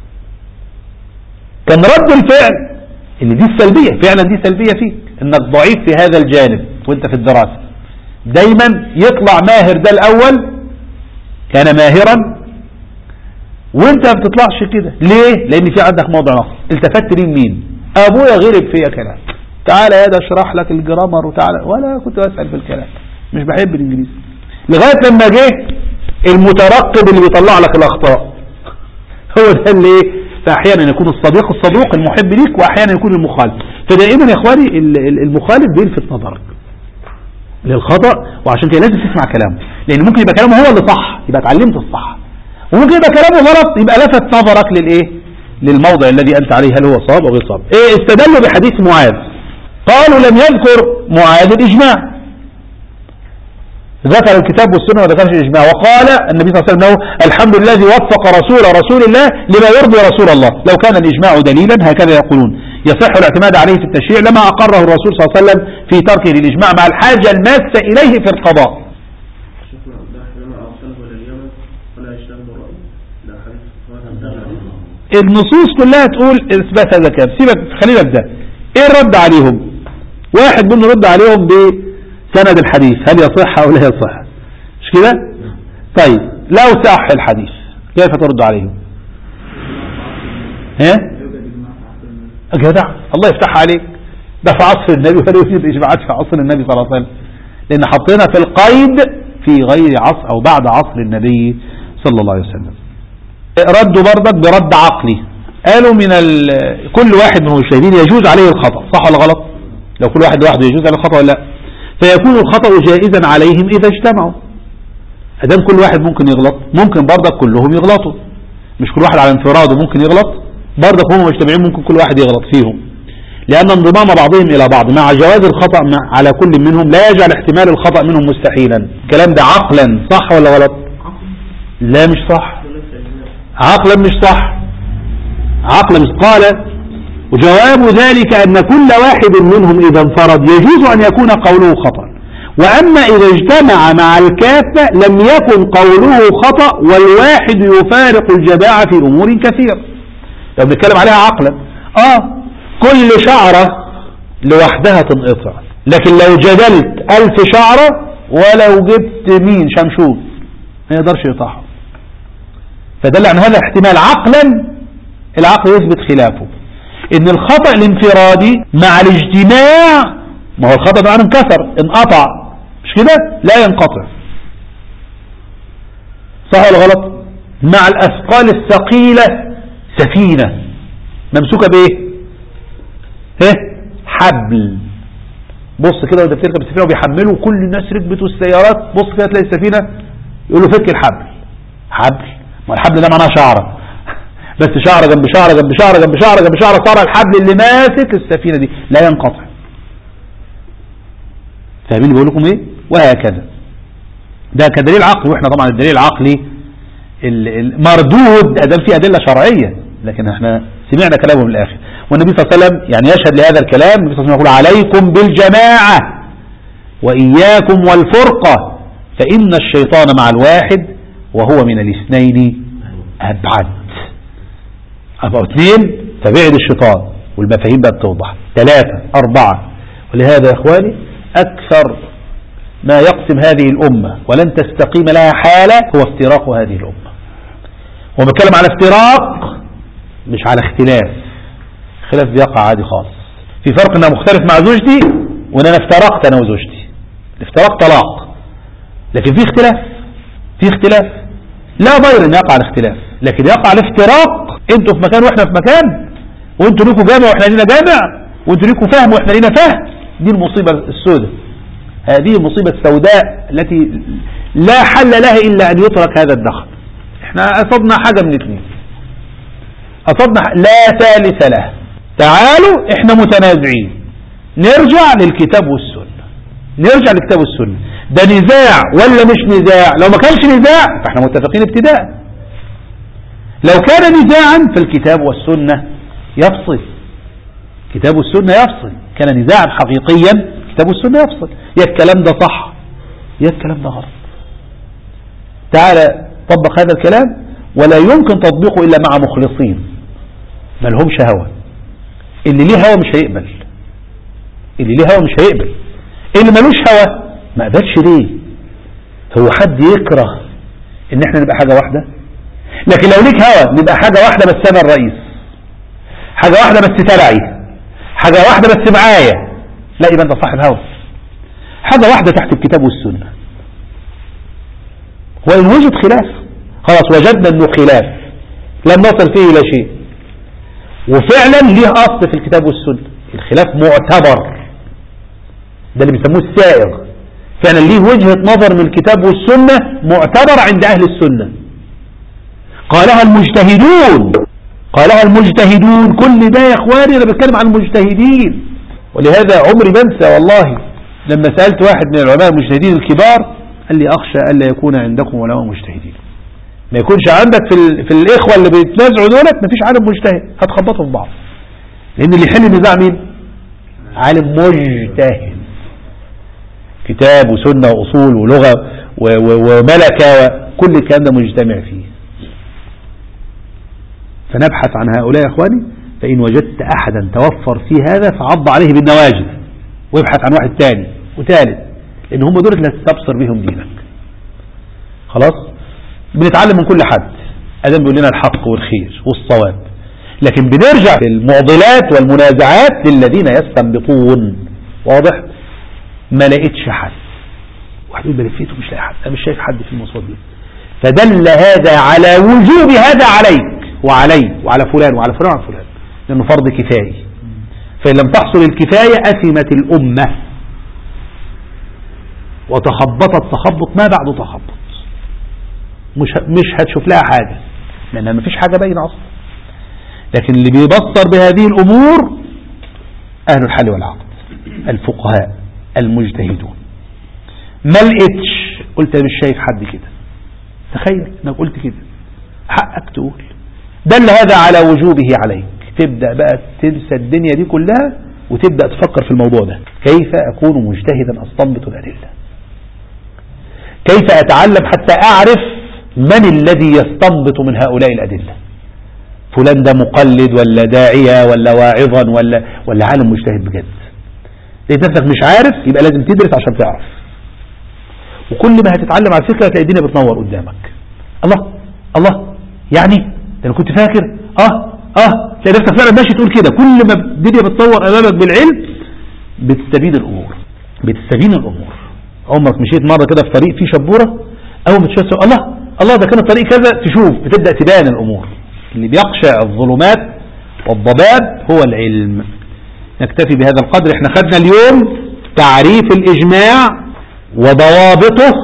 كان رد الفعل ان دي السلبيه، فعلا دي سلبيه فيك انك ضعيف في هذا الجانب وانت في الدراسه. دايما يطلع ماهر ده الاول، كان ماهرا وانت ما بتطلعش كده. ليه؟ لان في عندك موضع نقص. التفت لي مين؟ ابويا غرب فيا كلام، تعالى يا ده اشرح لك الجرامر وتعالى، ولا كنت اسال في الكلام، مش بحب الانجليزي. لغايه لما جه المترقب اللي بيطلع لك الاخطاء، هو ده اللي ايه. فاحيانا يكون الصدوق المحب ليك، واحيانا يكون المخالف. فدائما يا اخواني المخالف بيلفت نظرك للخطأ، وعشان كده لازم تسمع كلامه، لان ممكن يبقى كلامه هو اللي صح يبقى اتعلمت الصح، وممكن يبقى كلامه غلط يبقى لفت نظرك للايه، للموضع الذي انت عليه هل هو صواب او غير صواب. استدلوا بحديث معاذ، قالوا لم يذكر معاذ الاجماع، ذكر الكتاب والسنة وما ذكرش الإجماع. وقال النبي صلى الله عليه وسلم الحمد لله الذي وفق رسول الله لما يرضي رسول الله. لو كان الإجماع دليلا هكذا يقولون يصح الاعتماد عليه في التشريع لما أقره الرسول صلى الله عليه وسلم في تركه للإجماع مع الحاجة الماسة إليه في القضاء. النصوص كلها تقول إثبات هذا الكلام. سيبك خلينا نبدأ. إيه الرد عليهم؟ واحد من رد عليهم سند الحديث هل يصح أو لا يصح، مش كده؟ طيب لو صح الحديث كيف ترد عليهم؟ جدع الله يفتح عليك، ده في عصر النبي ولا يوجد إجماعات في عصر النبي صلى الله عليه وسلم، لأن حطينا في القيد في غير عصر أو بعد عصر النبي صلى الله عليه وسلم. ردوا برضك برد عقلي، قالوا كل واحد من المجتهدين يجوز عليه الخطأ، صح ولا غلط؟ لو كل واحد لوحده يجوز عليه الخطأ ولا لا؟ فيكون الخطأ جائزا عليهم إذا اجتمعوا. أدام كل واحد ممكن يغلط، ممكن برضك كلهم يغلطوا، مش كل واحد على انفراده ممكن يغلط، برضك هم مجتمعين ممكن كل واحد يغلط فيهم، لأن انضمام بعضهم إلى بعض مع جواز الخطأ على كل منهم لا يجعل احتمال الخطأ منهم مستحيلا. الكلام ده عقلا صح ولا غلط؟ لا مش صح، عقلا مش صح، عقلا مش. قال وجواب ذلك أن كل واحد منهم إذا انفرد يجوز أن يكون قوله خطأ، وأما إذا اجتمع مع الكافة لم يكن قوله خطأ والواحد يفارق الجماعة في أمور كثيرة. لو بنتكلم عليها عقلا كل شعرة لوحدها تنقطع، لكن لو جدلت 1000 شعرة ولو جبت مين شمشون ما يقدرش يقطعها. فدل عن هذا احتمال عقلا العقل يثبت خلافه، ان الخطأ الانفرادي مع الاجتماع، ما هو الخطأ ده انكسر انقطع مش كده، لا ينقطع، صح ولا غلط؟ مع الأثقال الثقيلة سفينة ممسوكة بايه؟ حبل. بص كده وانت بتركب السفينة وبيحملوا كل الناس ركبت والسيارات، بص كده تلاقي السفينة يقولوا فك الحبل. حبل، ما الحبل ده معناه شعرة بس شعرة جنب شعرة جنب شعرة جنب شعرة جنب شعرة، صار الحبل اللي ماسك السفينة دي لا ينقطع. فاهمين اللي بقول لكم ايه؟ وهكذا ده كدليل عقلي، واحنا طبعا الدليل العقلي مردود ادام في ادله شرعيه، لكن احنا سمعنا كلامه من الاخر. والنبي صلى الله عليه وسلم يعني يشهد لهذا الكلام. النبي صلى الله عليه وسلم يقول عليكم بالجماعه واياكم والفرقه فان الشيطان مع الواحد وهو من الاثنين ابعد. ابقى 2 فبعد الشيطان، والمفاهيم بقى بتوضح 3 4. ولهذا يا اخواني اكثر ما يقسم هذه الامه ولن تستقيم لها حاله هو افتراق هذه الامه. وبتكلم على افتراق مش على اختلاف. خلاف بيقع عادي خالص. في فرق ان انا مختلف مع زوجتي وان انا افترقت انا وزوجتي. الافتراق طلاق، لكن في اختلاف لا ضير ان يقع الاختلاف، لكن يقع الافتراق. انتوا في مكان واحنا في مكان، وانتوا ليكوا جامع واحنا لينا جامع، وانتوا ليكوا فهم واحنا لينا فهم. دي المصيبة السوداء، هذه المصيبة السوداء التي لا حل لها الا ان يترك هذا الدخل. احنا اصبنا حاجة من 2، اصبنا لا ثالث له. تعالوا احنا متنازعين، نرجع للكتاب والسنة، نرجع للكتاب والسنة. ده نزاع ولا مش نزاع؟ لو ما كانش نزاع فاحنا متفقين ابتداء. لو كان نزاعا فالكتاب والسنة يفصل، كتاب والسنة يفصل. كان نزاعا حقيقيا كتاب والسنة يفصل، يا الكلام ده صح يا الكلام ده غلط. تعالى طبق هذا الكلام، ولا يمكن تطبيقه إلا مع مخلصين ما لهمش هوى. اللي ليه هوى مش هيقبل، اللي ليه هوى مش هيقبل. اللي ملوش هوى ما قبلش ليه؟ هو حد يكره ان احنا نبقى حاجة واحدة؟ لكن لو ليك هوى نبقى حاجة واحدة بس انا الرئيس، حاجة واحدة بس تبعي، حاجة واحدة بس معايا، لا يبقى انت صاحب هوى. حاجة واحدة تحت الكتاب والسنة. وإن وجد خلاف خلاص وجدنا انه خلاف لم نصل فيه الى شيء، وفعلا ليه اصل في الكتاب والسنة. الخلاف معتبر، ده اللي بيسموه السائغ. فعلا ليه وجهة نظر من الكتاب والسنة معتبر عند اهل السنة. قالها المجتهدون، قالها المجتهدون. كل ده يا اخواني انا بتكلم عن المجتهدين. ولهذا عمري بنسى والله لما سألت واحد من العلماء المجتهدين الكبار قال لي اخشى الا يكون عندكم علماء مجتهدين، ما يكونش عندك في الاخوة اللي بيتنازعوا دولت ما فيش عالم مجتهد، هتخبطوا في بعض. لان اللي يحل النزاع مين؟ عالم مجتهد، كتاب وسنة واصول ولغة وملكة، كل الكلام ده مجتمع فيه. فنبحث عن هؤلاء يا اخواني، فإن وجدت أحدا توفر في هذا فعض عليه بالنواجذ، ويبحث عن واحد تاني وثالث، لأن هم دول اللي تستبصر بهم دينك. خلاص بنتعلم من كل حد أدام بيقول لنا الحق والخير والصواب، لكن بنرجع في المعضلات والمنازعات للذين يستنبطون. واضح؟ ما لقيتش حد. واحد يقول بلفيته مش لاقي حد، انا مش شايف حد في المواصفات دي، فدل هذا على وجوب هذا عليك وعلي وعلى فلان وعلى فلان وعلى فلان، لأنه فرض كفاية. فإن لم تحصل الكفاية أثمت الأمة وتخبطت تخبط ما بعد تخبط، مش هتشوف لها حاجة لأنها ما فيش حاجة باينة أصلا. لكن اللي بيبصر بهذه الأمور أهل الحل والعقد، الفقهاء المجتهدون. ما لقيتش، قلت مش شايف حد كده، تخيل انك قلت كده، حقك تقول. دل هذا على وجوبه عليك، تبدأ بقى تنسى الدنيا دي كلها وتبدأ تفكر في الموضوع ده. كيف أكون مجتهدا أستنبط الأدلة؟ كيف أتعلم حتى أعرف من الذي يستنبط من هؤلاء الأدلة؟ فلان ده مقلد ولا داعية ولا واعظا ولا عالم مجتهد بجد؟ لقيت نفسك مش عارف، يبقى لازم تدرس عشان تعرف. وكل ما هتتعلم على فكرة تلاقي الدنيا بتنور قدامك. الله يعني ده انا كنت فاكر تلاقي نفسك فعلا ماشي تقول كده. كل ما الدنيا بتطور امامك بالعلم بتستبين الامور. عمرك مشيت مرة كده في طريق فيه شبورة، اول ما تشوف الله ده كان الطريق كذا، تشوف بتبدأ تبان الامور. اللي بيقشع الظلمات والضباب هو العلم. نكتفي بهذا القدر. احنا خدنا اليوم تعريف الإجماع وضوابطه،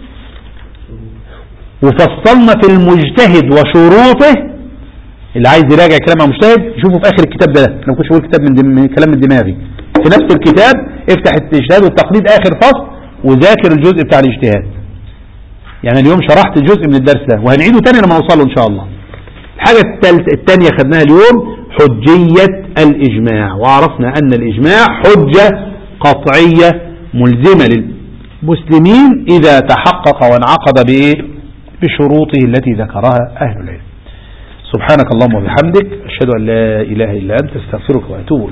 وفصلنا في المجتهد وشروطه. اللي عايز يراجع كلام عن المجتهد يشوفه في آخر الكتاب ده. انا ما كنتش بقول كتاب من كلام من دماغي، في نفس الكتاب افتح الاجتهاد والتقليد آخر فصل وذاكر الجزء بتاع الاجتهاد. يعني اليوم شرحت جزء من الدرس ده وهنعيده تاني لما نوصله إن شاء الله. الحاجة الثانية خدناها اليوم حجية الإجماع، وعرفنا أن الإجماع حجة قطعية ملزمة للمسلمين إذا تحقق وانعقد بشروطه التي ذكرها أهل العلم. سبحانك اللهم وبحمدك، أشهد أن لا إله إلا أنت، استغفرك وأتوب إليك.